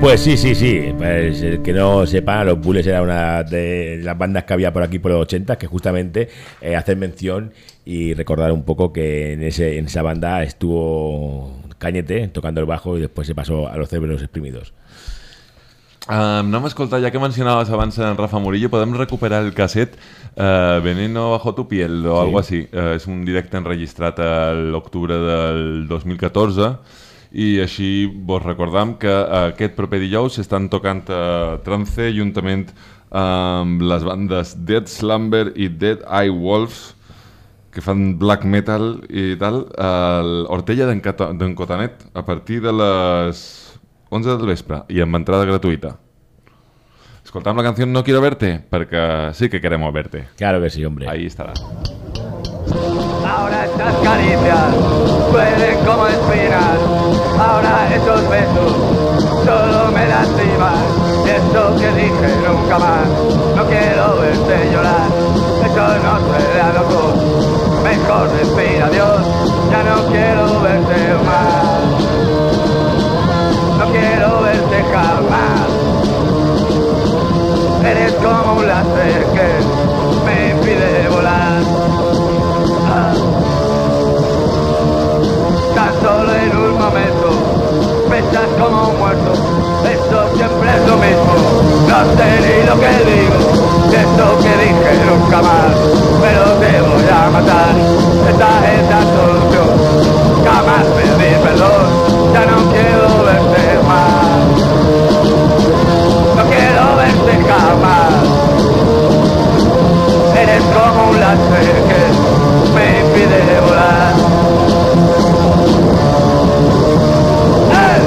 Pues sí, sí, sí. Pues el que no sepa, Los Bullets era una de las bandas que había por aquí por los ochenta, que justamente eh, hacer mención y recordar un poco que en, ese, en esa banda estuvo Cañete tocando el bajo y después se pasó a los Cerebros Exprimidos. Um, anem a escoltar, ja que mencionaves abans en Rafa Murillo, podem recuperar el casset uh, Veneno bajo tu piel o sí. Algo així. Uh, és un directe enregistrat a l'octubre del dos mil catorze i així vos recordam que uh, aquest proper dijous s'estan tocant uh, Trance juntament amb les bandes Dead Slumber i Dead Eye Wolves que fan black metal i tal a l'Hortella d'en Cotanet a partir de les once del vespre y amb entrada gratuïta. Escoltam la canción No quiero verte, porque sí que queremos verte. Claro que sí, hombre. Ahí estará. Ahora estas caricias duelen como espinas. Ahora esos besos solo me lastiman. Eso que dije nunca más. No quiero verte llorar. Eso no se ve a locos. Mejor decir adiós. Ya no quiero verte más. No quiero verte jamás. Eres como un láser que me impide volar. Ah. Tan solo en un momento pensas como un muerto. Esto siempre es lo mismo. No sé ni lo que digo. Esto que dije nunca más. Pero te voy a matar. Esta es la solución. Jamás pedir perdón. Ya no quiero verte más. No quiero verte jamás. Eres como un láser que me impide volar. ¡Eh!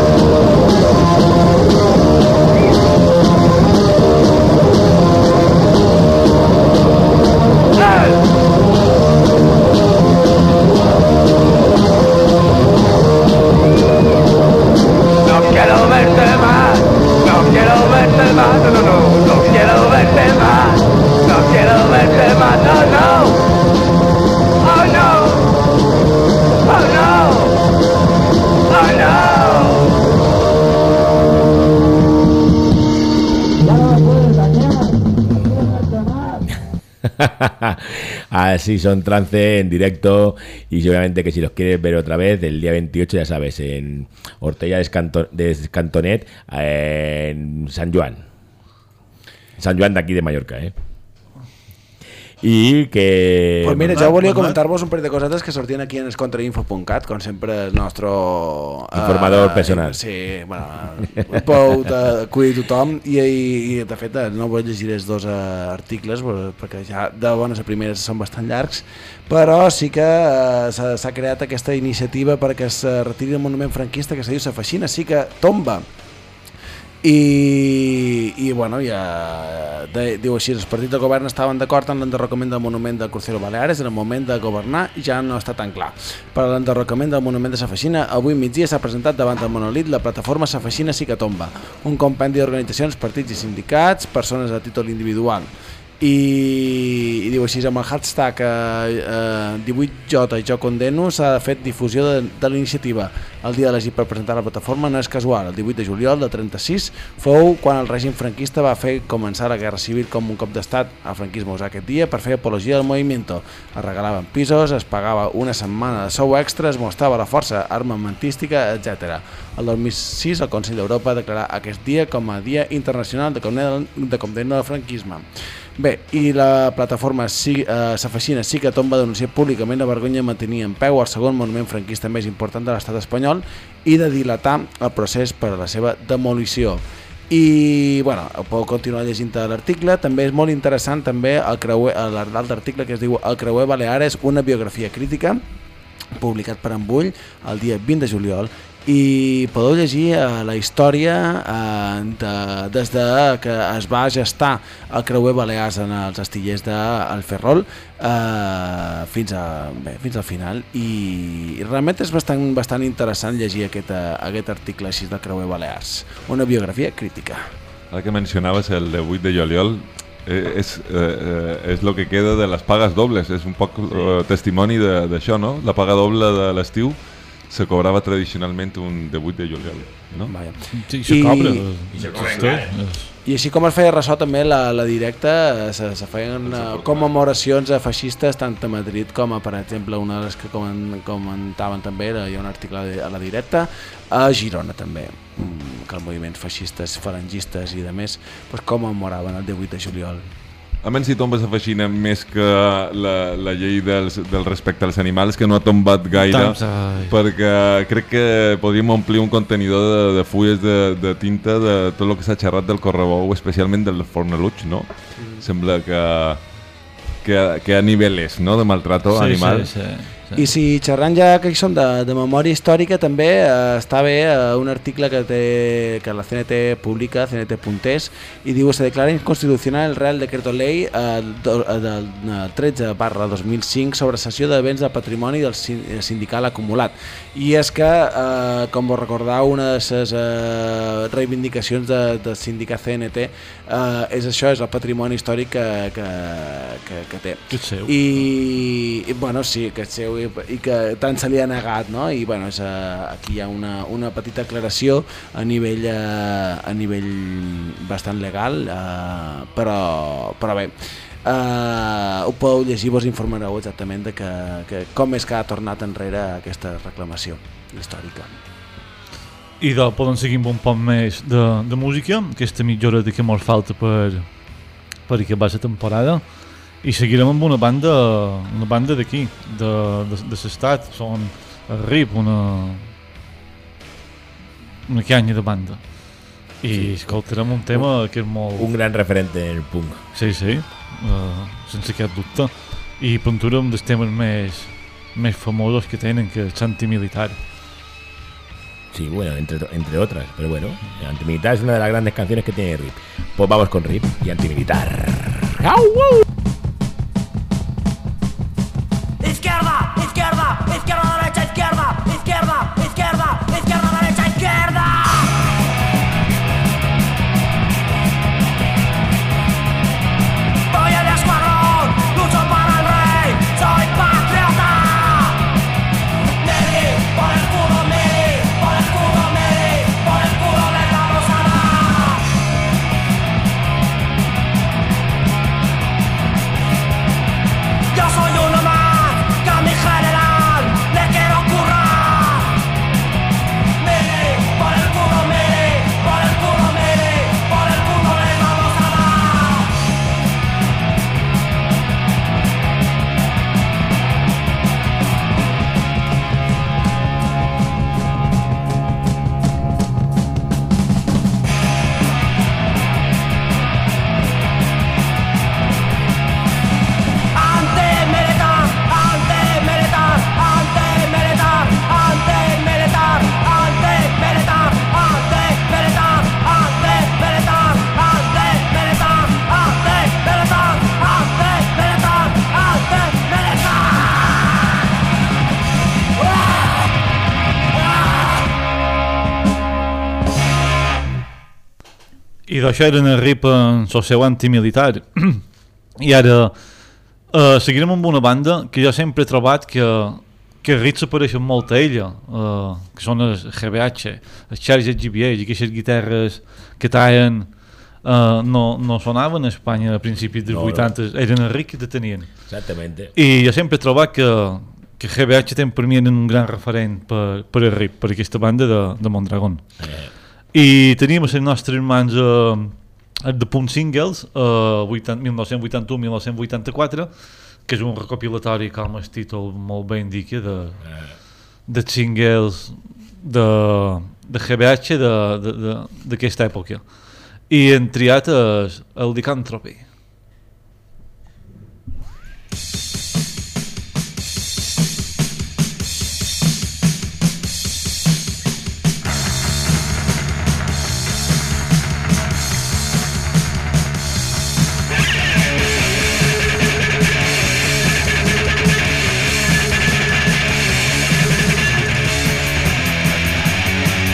No quiero verte más, no quiero verte más, no, no, no, no quiero verte más, no quiero verte más, no, no, oh no, oh no, oh no. Así son Trance en directo y obviamente que si los quieres ver otra vez el día veintiocho ya sabes en Hortella de Cantonet en San Joan San Joan d'aquí de Mallorca, eh? I que... Pues mira, jo volia comentar-vos un parell de cosetes que sortien aquí en escontrainfo punt cat, com sempre el nostre... Informador uh, personal. Sí, bueno, pou acudir tothom i, i, i de fet no vull llegir els dos uh, articles perquè ja de bones a primeres són bastant llargs, però sí que uh, s'ha creat aquesta iniciativa perquè es retiri el monument franquista que se diu Sa Feixina sí que tomba. I, i bueno, ja de, diu així, els partits de govern estaven d'acord en l'enderrocament del monument del Crucero Baleares. En el moment de governar ja no està tan clar. Per a l'enderrocament del monument de Sa Feixina, avui migdia s'ha presentat davant del monolit la plataforma Sa Feixina sí que tomba, un compendi d'organitzacions, partits i sindicats, persones a títol individual. I, i diu així, amb el hashtag eh, eh, divuit J i jo condeno s'ha fet difusió de, de l'iniciativa. El dia elegit per presentar la plataforma no és casual. El divuit de juliol del trenta-sis fou quan el règim franquista va fer començar la guerra civil com un cop d'estat. El franquisme usà aquest dia per fer apologia del moviment. Es regalaven pisos, es pagava una setmana de sou extra, es mostrava la força armamentística, etcètera. El dos mil sis el Consell d'Europa declarà aquest dia com a Dia Internacional de Condemna, de condemna del franquisme. Bé, i la plataforma sí, eh, Sa Feixina sí que tomba denunciar públicament la vergonya de mantenir en peu el segon monument franquista més important de l'estat espanyol i de dilatar el procés per a la seva demolició. I, bueno, podeu continuar llegint l'article. També és molt interessant també l'altre article que es diu El Creuer Baleares, una biografia crítica, publicat per Embull el dia vint de juliol, i podeu llegir eh, la història eh, de, des de que es va gestar el Creuer Balears en els astillers del Ferrol eh, fins, a, bé, fins al final, i, i realment és bastant, bastant interessant llegir aquest, eh, aquest article així del Creuer Balears, una biografia crítica. Ara que mencionaves el de vuit de juliol, eh, és, eh, és el que queda de les pagues dobles, és un poc eh, testimoni d'això, no? La paga doble de l'estiu se cobrava tradicionalment un divuit de juliol, no? Vaja. Sí, se cobra. I, I, se cobra I així com es feia ressò també la, la directa, se, se feien uh, commemoracions a feixistes tant a Madrid com a, per exemple, una de les que comen, comentaven també, era, hi ha un article a la directa, a Girona també, que els moviments feixistes, falangistes i de més pues, commemoraven el divuit de juliol. A menys si tombes afegint més que la, la llei dels, del respecte als animals, que no ha tombat gaire, perquè crec que podríem omplir un contenidor de, de fulles de, de tinta de tot el que s'ha xerrat del Correbou, especialment del Fornaluig, no? Mm. Sembla que, que, que a nivells, no?, de maltrato sí, animal. Sí, sí. I si xerrant ja que hi som de, de memòria històrica també eh, està bé eh, un article que, té, que la C N T publica, C N T punt es, i diu: se declara inconstitucional el Real Decreto Ley eh, del tretze barra dos mil cinc sobre cessió de béns de patrimoni del sindical acumulat. I és que, eh, com vos recordeu, una de les eh, reivindicacions de, del sindicat C N T eh, és això, és el patrimoni històric que, que, que, que té. Que és seu. I, i bueno, sí, que és seu i, i que tant se li ha negat, no? I bueno, és, uh, aquí hi ha una, una petita aclaració a nivell, uh, a nivell bastant legal, uh, però, però bé, uh, ho podeu llegir, vos informareu exactament de que, que com és que ha tornat enrere aquesta reclamació històrica. I de, poden seguir un poc més de, de música, aquesta mitja hora que molt falta per, per acabar la temporada. I seguirem amb una banda una banda d'aquí, de, de, de l'estat, són el R I P, una una canya de banda. I sí, escoltarem un tema un, que és molt... Un gran referente en el punk. Sí, sí, uh, sense cap dubte. I pintura un dels temes més, més famosos que tenen, que és Antimilitar. Sí, bueno, entre, entre otras, pero bueno, Antimilitar es una de las grandes canciones que tiene R I P. Pues vamos con R I P y Antimilitar. ¡Au, wow! Izquierda, izquierda, izquierda, derecha, izquierda, izquierda, izquierda, izquierda, derecha, izquierda. Voy al escuadrón, lucho para el rey, soy patriota. Mili, por el culo, Mili, por el culo, Mili, por el culo les vamos a dar. Yo soy uno más. Mi general, le quiero currar. Mili, por el culo, Mili, por el culo, Mili, por el culo le vamos a dar. Antimilitar, antimilitar, antimilitar, antimilitar, antimilitar, antimilitar, antimilitar, antimilitar, antimilitar, antimilitar. I d'això eren el R I P en el seu Antimilitar. I ara uh, seguirem amb una banda que jo sempre he trobat que, que a R I P s'apareixen molt a ella, uh, que són els G B H, els Charger G B H, aquestes guitarres que tallen uh, no, no sonaven a Espanya a principis dels no, vuitanta, no. Eren els R I P que te tenien. Exactamente. I jo sempre he trobat que, que G B H ten per mi un gran referent per, per el R I P, per aquesta banda de, de Mondragón. Eh. I teníem els nostres mans uh, de Punt Singles, uh, mil nou-cents vuitanta-u a mil nou-cents vuitanta-quatre, que és un recopilatori, com el títol molt bé indica, de, eh. de singles de, de G B H d'aquesta època. I hem triat el, el Lycanthropy.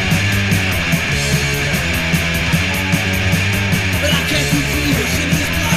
But I can't believe it, shit is blind.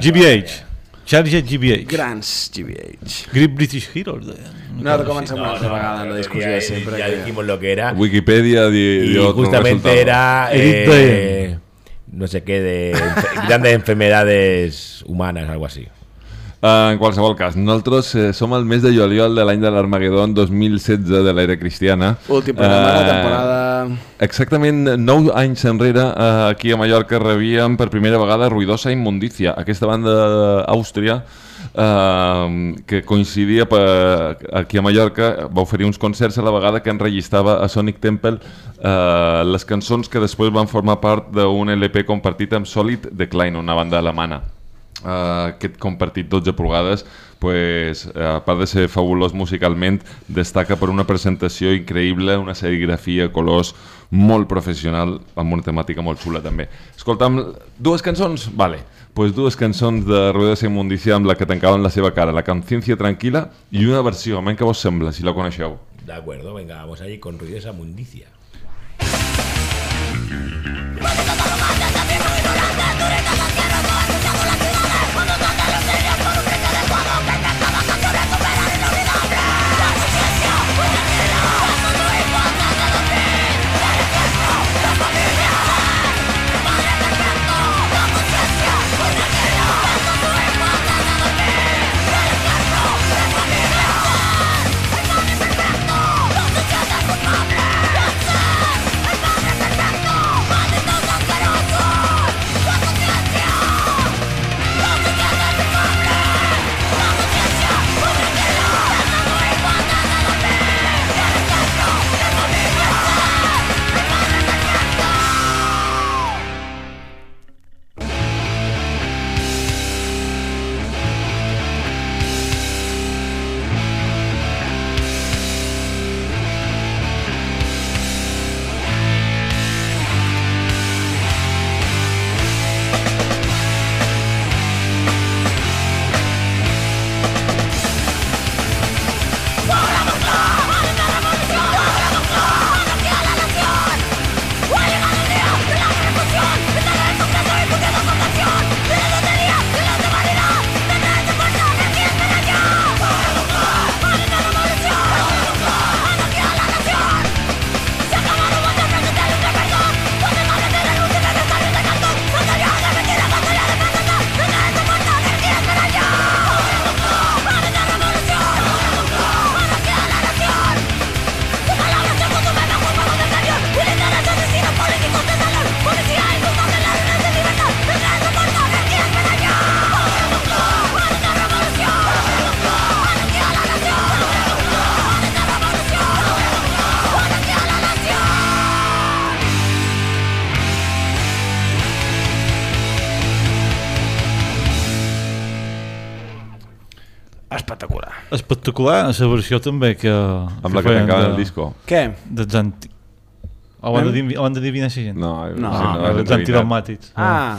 G B H. Xarxa G B H. Grans G B H. Great British Heroes. De... No, comencem una altra vegada en la discussió de sempre. Ya dijimos lo que era. Wikipedia di, y dio justamente era eh, no sé qué de grandes enfermedades humanas, algo así. Uh, en qualsevol cas, nosaltres eh, som al mes de juliol de l'any de l'Armagedon dos mil setze de l'era cristiana. Últim programa de la temporada. Exactament nou anys enrere, uh, aquí a Mallorca rebíem per primera vegada Ruidosa Immundicia, aquesta banda d'Àustria uh, que coincidia per, aquí a Mallorca, va oferir uns concerts a la vegada que enregistrava a Sonic Temple uh, les cançons que després van formar part d'un L P compartit amb Solid Decline, una banda alemana. Uh, aquest compartit dotze polgades, pues, uh, a part de ser fabulós musicalment, destaca per una presentació increïble, una serigrafia, colors molt professional, amb una temàtica molt xula també. Escoltam dues cançons? Vale, pues dues cançons de Ruidosa Immundicia amb la que tancaven la seva cara, La Conciencia Tranquila i una versió, menys que vos sembla, si la coneixeu. De acuerdo, venga, vamos allí con Ruidosa Immundicia. Espectacular, la versió també que... Amb la que tancava el disco. Què? Dels anti... O ho han de adivinar si gent? No, no, no dels antidogmàtics. Ah.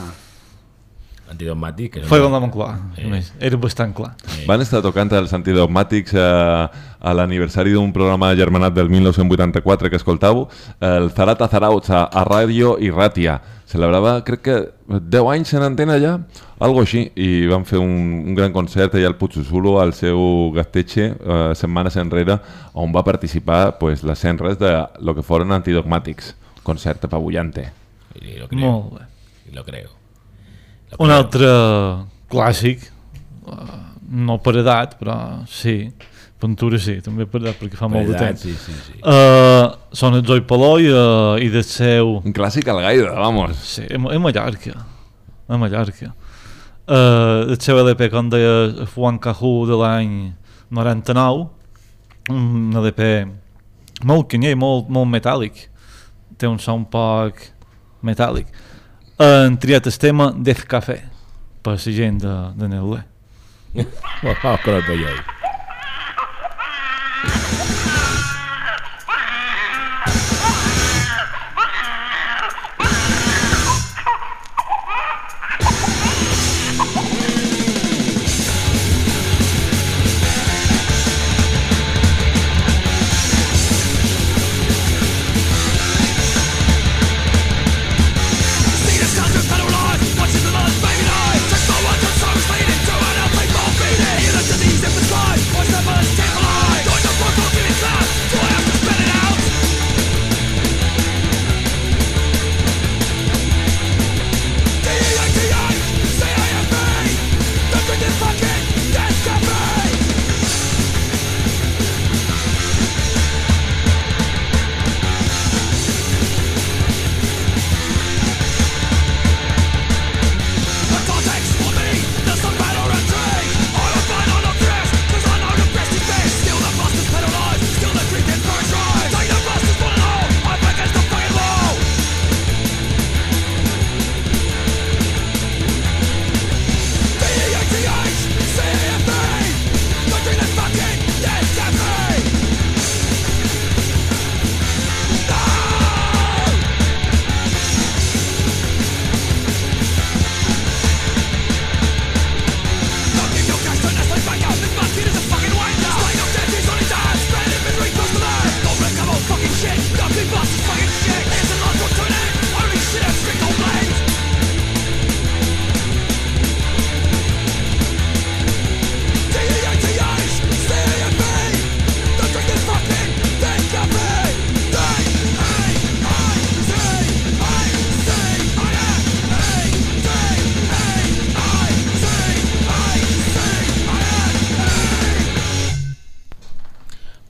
Antidogmàtics. Fue donde clar, eh. Era bastant clar. Eh. Van estar tocant els antidogmàtics a, a l'aniversari d'un programa germanat del mil nou-cents vuitanta-quatre que escoltàveu, el Zarata Zarautza a Ràdio i Ràtia. Celebrava, crec que deu anys en antena ja, algo així, i van fer un, un gran concert allà al Puigsusulo, al seu Gasteche, eh, setmanes enrere, on va participar pues, les senres de lo que foren antidogmàtics. Concert apabullante. I lo creo. Molt bé. I lo creo. Lo un creo. altre clàssic, uh, no per edat, però sí, Ventura sí, també per edat, perquè fa per molt edat, de temps. sí, sí, sí. Uh, són el Zoi Paloi uh, i del seu... Un clàssic al gaire, vamos. Sí, a Mallorca. A Mallorca. Uh, el seu L P, com deia, Fuan Cajú de l'any noranta-nou, un L P molt canyer, molt, molt metàl·lic. Té un so un poc metàl·lic. Han triat el tema Death Café per la gent de, de Neulé. Vamos con el pollo ahí. See the sun's metal light, watching the lights baby night. Check my watch and songs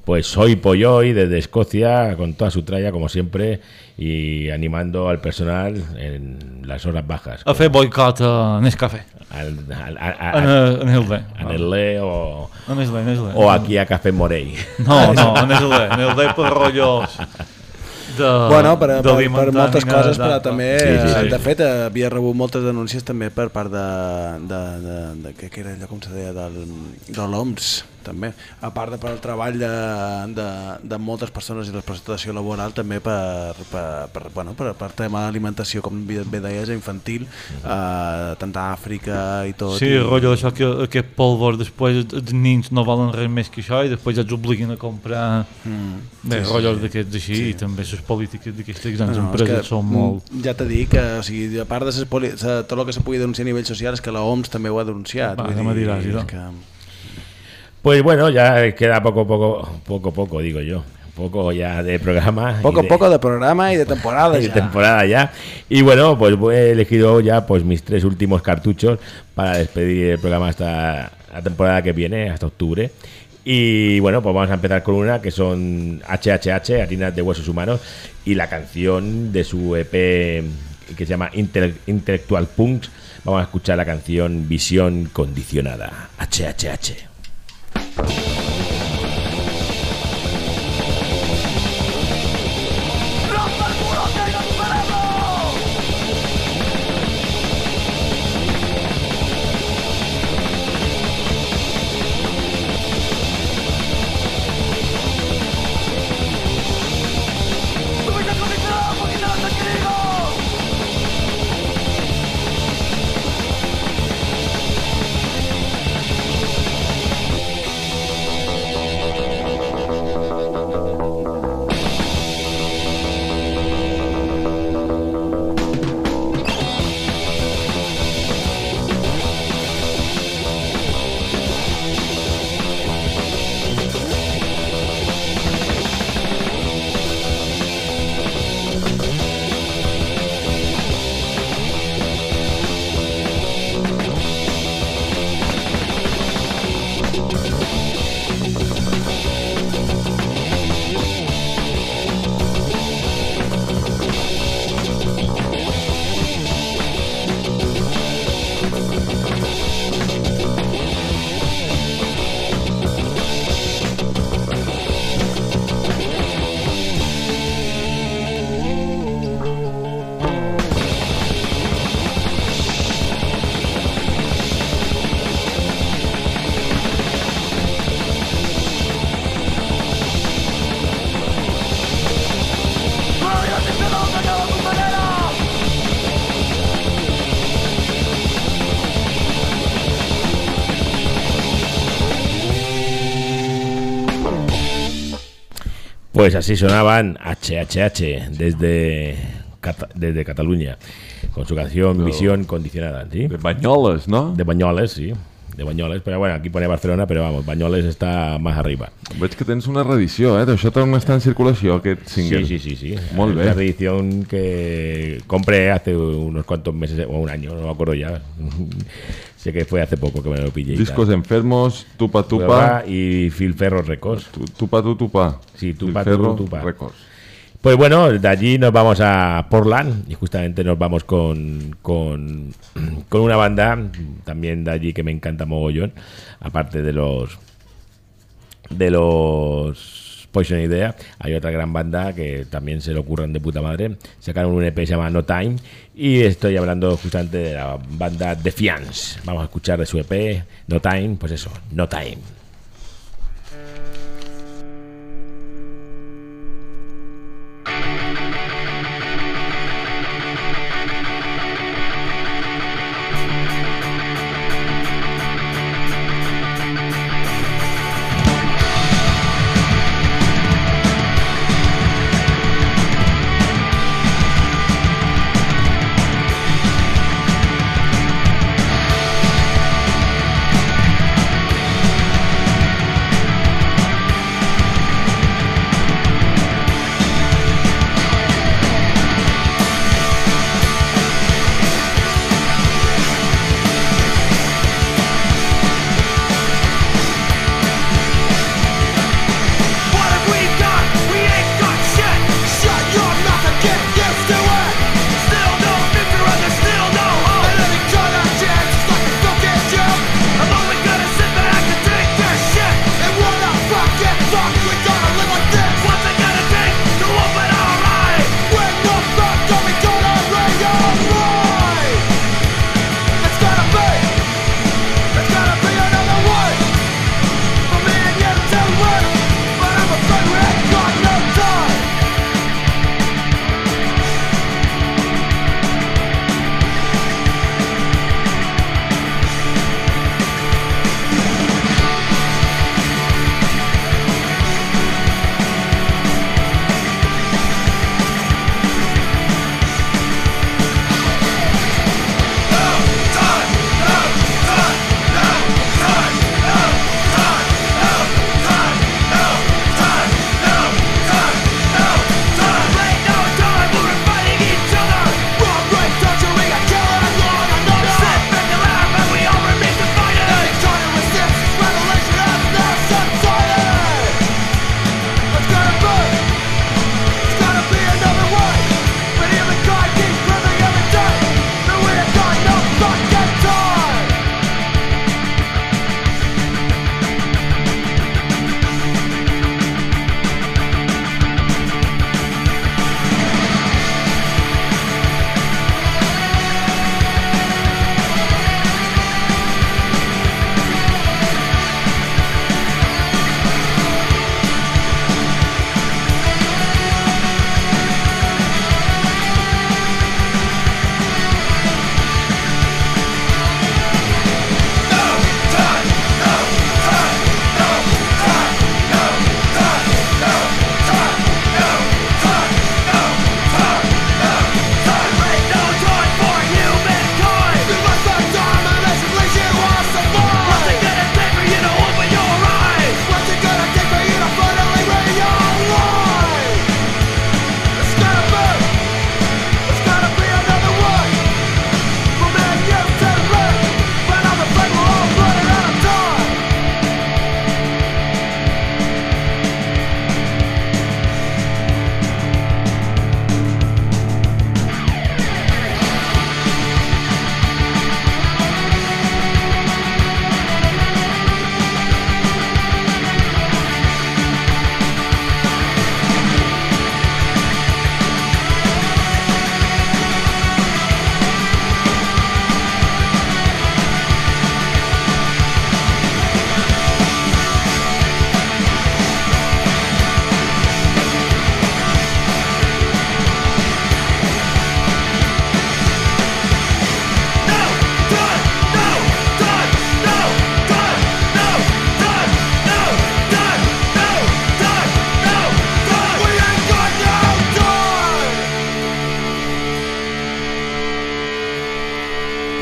pues Soy Polloy desde Escocia, con toda su tralla, como siempre, y animando al personal en las horas bajas. A fer boicot a Nescafé. Al, al, al, al, a, a Nestlé. A Nestlé o, a Nestlé, Nestlé. o aquí a Café Morell. No, no, a Nestlé. Nestlé per rotllos de, bueno, per, per, per moltes coses, de, però també, sí, sí, sí. de fet, havia rebut moltes denúncies també per part de, de, de, de, de què era allò, com se deia, del, de l'O M S, també, a part de per el treball de, de, de moltes persones i l'explotació laboral, també per, per, per, bueno, per, per tema d'alimentació, com bé deies, infantil, eh, tant a Àfrica i tot. Sí, i... el rotllo d'això que aquest pólvor després els nins no valen res més que això i després ja els obliguen a comprar mm, bé, sí, rotllos sí, d'aquests així, sí. I també les polítiques d'aquestes grans no, empreses són molt... Ja t'he dit que, o sigui, a part de ses poli... tot el que se pugui denunciar a nivell social és que la O M S també ho ha denunciat. Va, no me diràs, no? Que... Pues bueno, ya queda poco, poco, poco, poco, digo yo. Poco ya de programa. Poco, de, poco de programa y de temporada y ya. De temporada ya. Y bueno, pues he elegido ya pues mis tres últimos cartuchos para despedir el programa hasta la temporada que viene, hasta octubre. Y bueno, pues vamos a empezar con una que son H H H, Harinas de Huesos Humanos, y la canción de su E P que se llama Intele- Intellectual Punks. Vamos a escuchar la canción Visión Condicionada, H H H. Pues así sonaban H H H desde, Cata- desde Cataluña, con su canción no. Visión Condicionada, ¿sí? De Banyoles, ¿no? De Banyoles, sí. De Banyoles, però bueno, aquí pone Barcelona, però vamos, Banyoles està més arriba. Veig que tens una reedició, eh? D'això torna a estar en circulació, aquest single. Sí, sí, sí, sí. Molt bé. Una reedición que compré hace unos cuantos meses, o un año, no me acuerdo ya. Sé que fue hace poco que me lo pillé. Discos y Enfermos, Tupa Tupa. Y Filferro Records. Tupa tu, Tupa. Sí, Tupa Filferro tu, Tupa. Records. Pues bueno, de allí nos vamos a Portland y justamente nos vamos con, con, con una banda también de allí que me encanta mogollón, aparte de los de los Poison Idea. Hay otra gran banda que también se le ocurran de puta madre. Sacaron un E P que se llama No Time y estoy hablando justamente de la banda Defiance. Vamos a escuchar de su E P No Time, pues eso, No Time.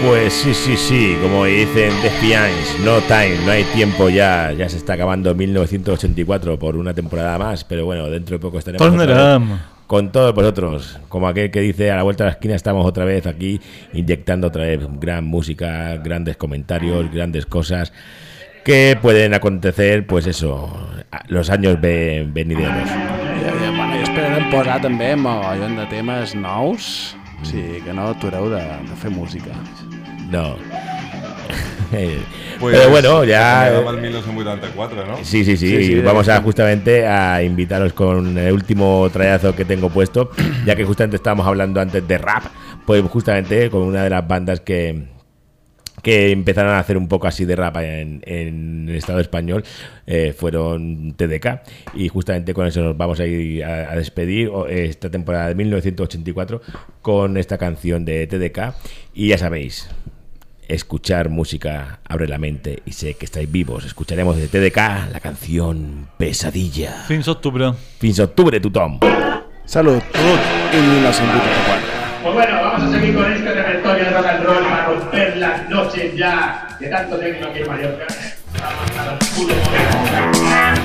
Pues sí, sí, sí, como dicen The Spians, no time, no hay tiempo ya, ya se está acabando mil novecientos ochenta y cuatro por una temporada más, pero bueno, dentro de poco estaremos otra vez con todos vosotros, como aquel que dice a la vuelta de la esquina, estamos otra vez aquí inyectando otra vez gran música, grandes comentarios, grandes cosas que pueden acontecer, pues eso, los años ven, venideros. I, i, bueno, i esperarem posar també mogollon de temes nous, o sigui, que no atureu de, de fer música. No. Pues, pero bueno, ya el mil novecientos ochenta y cuatro, ¿no? Sí, sí, sí, sí, sí vamos a justamente a invitaros con el último trayazo que tengo puesto, ya que justamente estábamos hablando antes de rap, pues justamente con una de las bandas que que empezaron a hacer un poco así de rap en, en el Estado español, eh, fueron T D K, y justamente con eso nos vamos a ir a, a despedir esta temporada de mil novecientos ochenta y cuatro con esta canción de T D K, y ya sabéis, escuchar música abre la mente y sé que estáis vivos. Escucharemos de T D K la canción Pesadilla. Fins octubre. Fins octubre, tothom. Salut. Salut. I mil novecientos ochenta y cuatro. Pues bueno, vamos a seguir con este repertorio de rock and roll para romper las noches ya de tanto tecno aquí en Mallorca. Vamos a los putos momentos.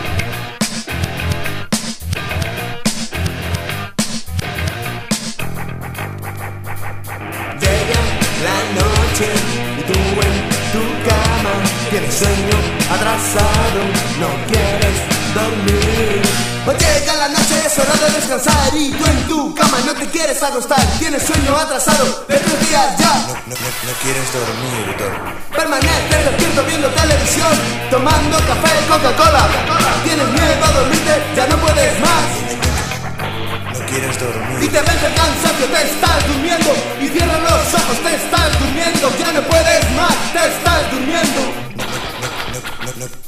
Llega la noche y tú en tu cama tienes sueño atrasado, no quieres dormir. Pues llega la noche, es hora de descansar y tú en tu cama no te quieres acostar, tienes sueño atrasado de tres días ya. No, no, no, no quieres dormir, dormir. Permaneces despierto viendo televisión, tomando café, Coca-Cola. Tienes miedo a dormirte, ya no puedes más. No quieres dormir. Y te vence el cansancio, te estás durmiendo. Y cierras los ojos, te estás durmiendo. Ya no puedes más, te estás durmiendo. No, no, no, no, no.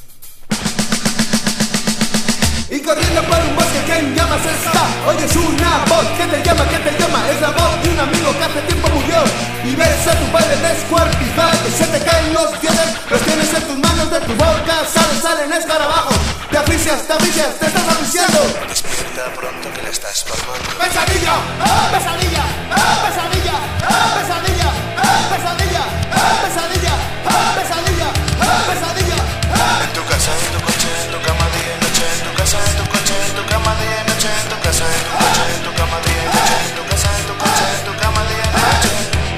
Y corriendo por un bosque que en llamas está, oyes una voz que te llama, que te llama. Es la voz de un amigo que hace tiempo murió. Y ves a tu padre descuartizado, se te caen los dientes, los tienes en tus manos, de tu boca salen, salen escarabajos. Te asfixias, te asfixias, te estás asfixiando. Despierta pronto que la estás palmando. ¡Pesadilla! ¡Ah! ¡Pesadilla! ¡Ah! ¡Pesadilla! ¡Ah! ¡Pesadilla! ¡Ah! ¡Pesadilla! ¡Ah! ¡Pesadilla! ¡Ah! ¡Pesadilla! ¡Ah! ¡Pesadilla! ¡Ah! En tu casa, en tu coche, en tu cama, día y noche. En tu casa, en tu coche, en tu cama, día y noche. En tu casa, en tu coche, en tu cama, día y noche. En tu casa, en tu coche, en tu cama, día y noche.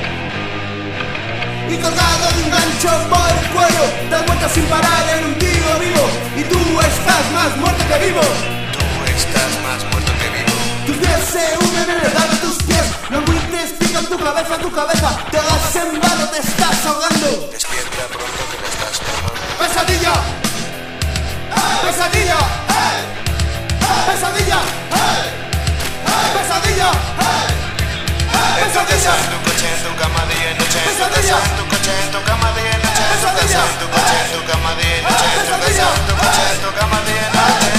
Y colgado de un gancho por el cuello, das vueltas sin parar en un tiro vivo. Y tú estás más muerto que vivo. Tú estás más muerto que vivo. Tus pies se unen en el lado de tus pies. No grites, pica tu cabeza, tu cabeza. Te hagas en vano, te estás ahogando. Despierta pronto que la estás palmando. ¡Pesadilla! ¡Pesadilla! ¡Pesadilla! ¡Pesadilla! En tu casa, en tu coche, en tu cama, día y noche. En tu casa, en tu coche, en tu cama, día y noche. En tu casa, en tu coche, en tu cama, día y noche. En tu casa, en tu coche, en tu cama, día y noche.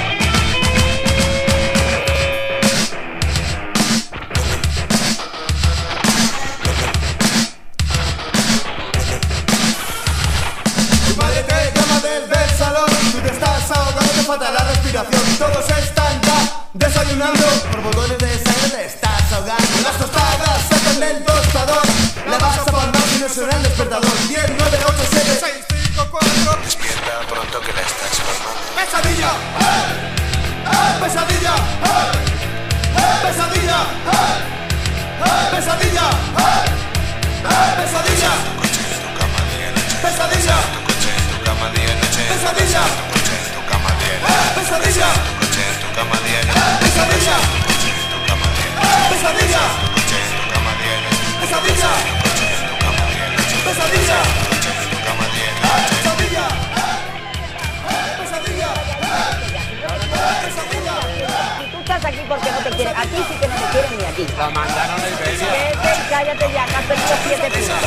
Tu madre te llama desde el salón, tú te estás ahogando, te falta la respiración. Todos están ya desayunando, por botones de sangre te estás ahogando. Las tostadas sacan del tostador, la vas a palmar si no suena el despertador. Diez, nueve, ocho, siete, seis, cinco, cuatro. Despierta pronto que la estás palmando. ¡Pesadilla! ¡Pesadilla! ¡Pesadilla! ¡Pesadilla! ¡Pesadilla! ¡Pesadilla! Cama día y noche. ¡Pesadilla! Tu coche, en tu cama, día y noche. ¡Pesadilla! Tu coche, en tu cama, día y noche. ¡Pesadilla! Tu cama, día y noche. ¡Pesadilla! Tu coche, en tu cama, día y noche. ¡Pesadilla! Tu coche, en tu cama, día y noche. ¡Pesadilla! Tu coche, en tu cama, día y noche. ¡Pesadilla! ¡Pesadilla! ¡Pesadilla! Tú estás aquí porque no te quieren. Aquí sí que no te quieren ni aquí. Lo mandaron el beso. Vete, cállate ya, que has perdido siete puntos.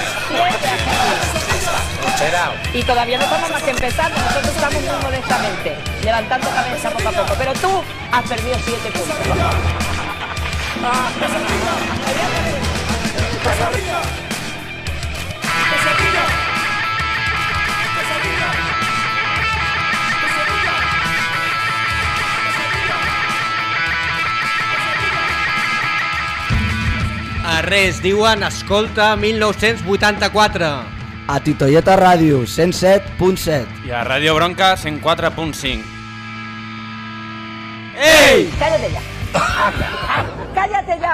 Y todavía no estamos más que empezando, nosotros estamos muy modestamente, levantando cabeza poco a poco, pero tú has perdido siete puntos. Ah, pesadilla. Pesadilla. Pesadilla. A carrers diuen escolta mil nou-cents vuitanta-quatre. A Titoieta Ràdio, cent set punt set. I a Ràdio Bronca, cent quatre punt cinc. ¡Ey! ¡Cállate ya! ¡Cállate ya!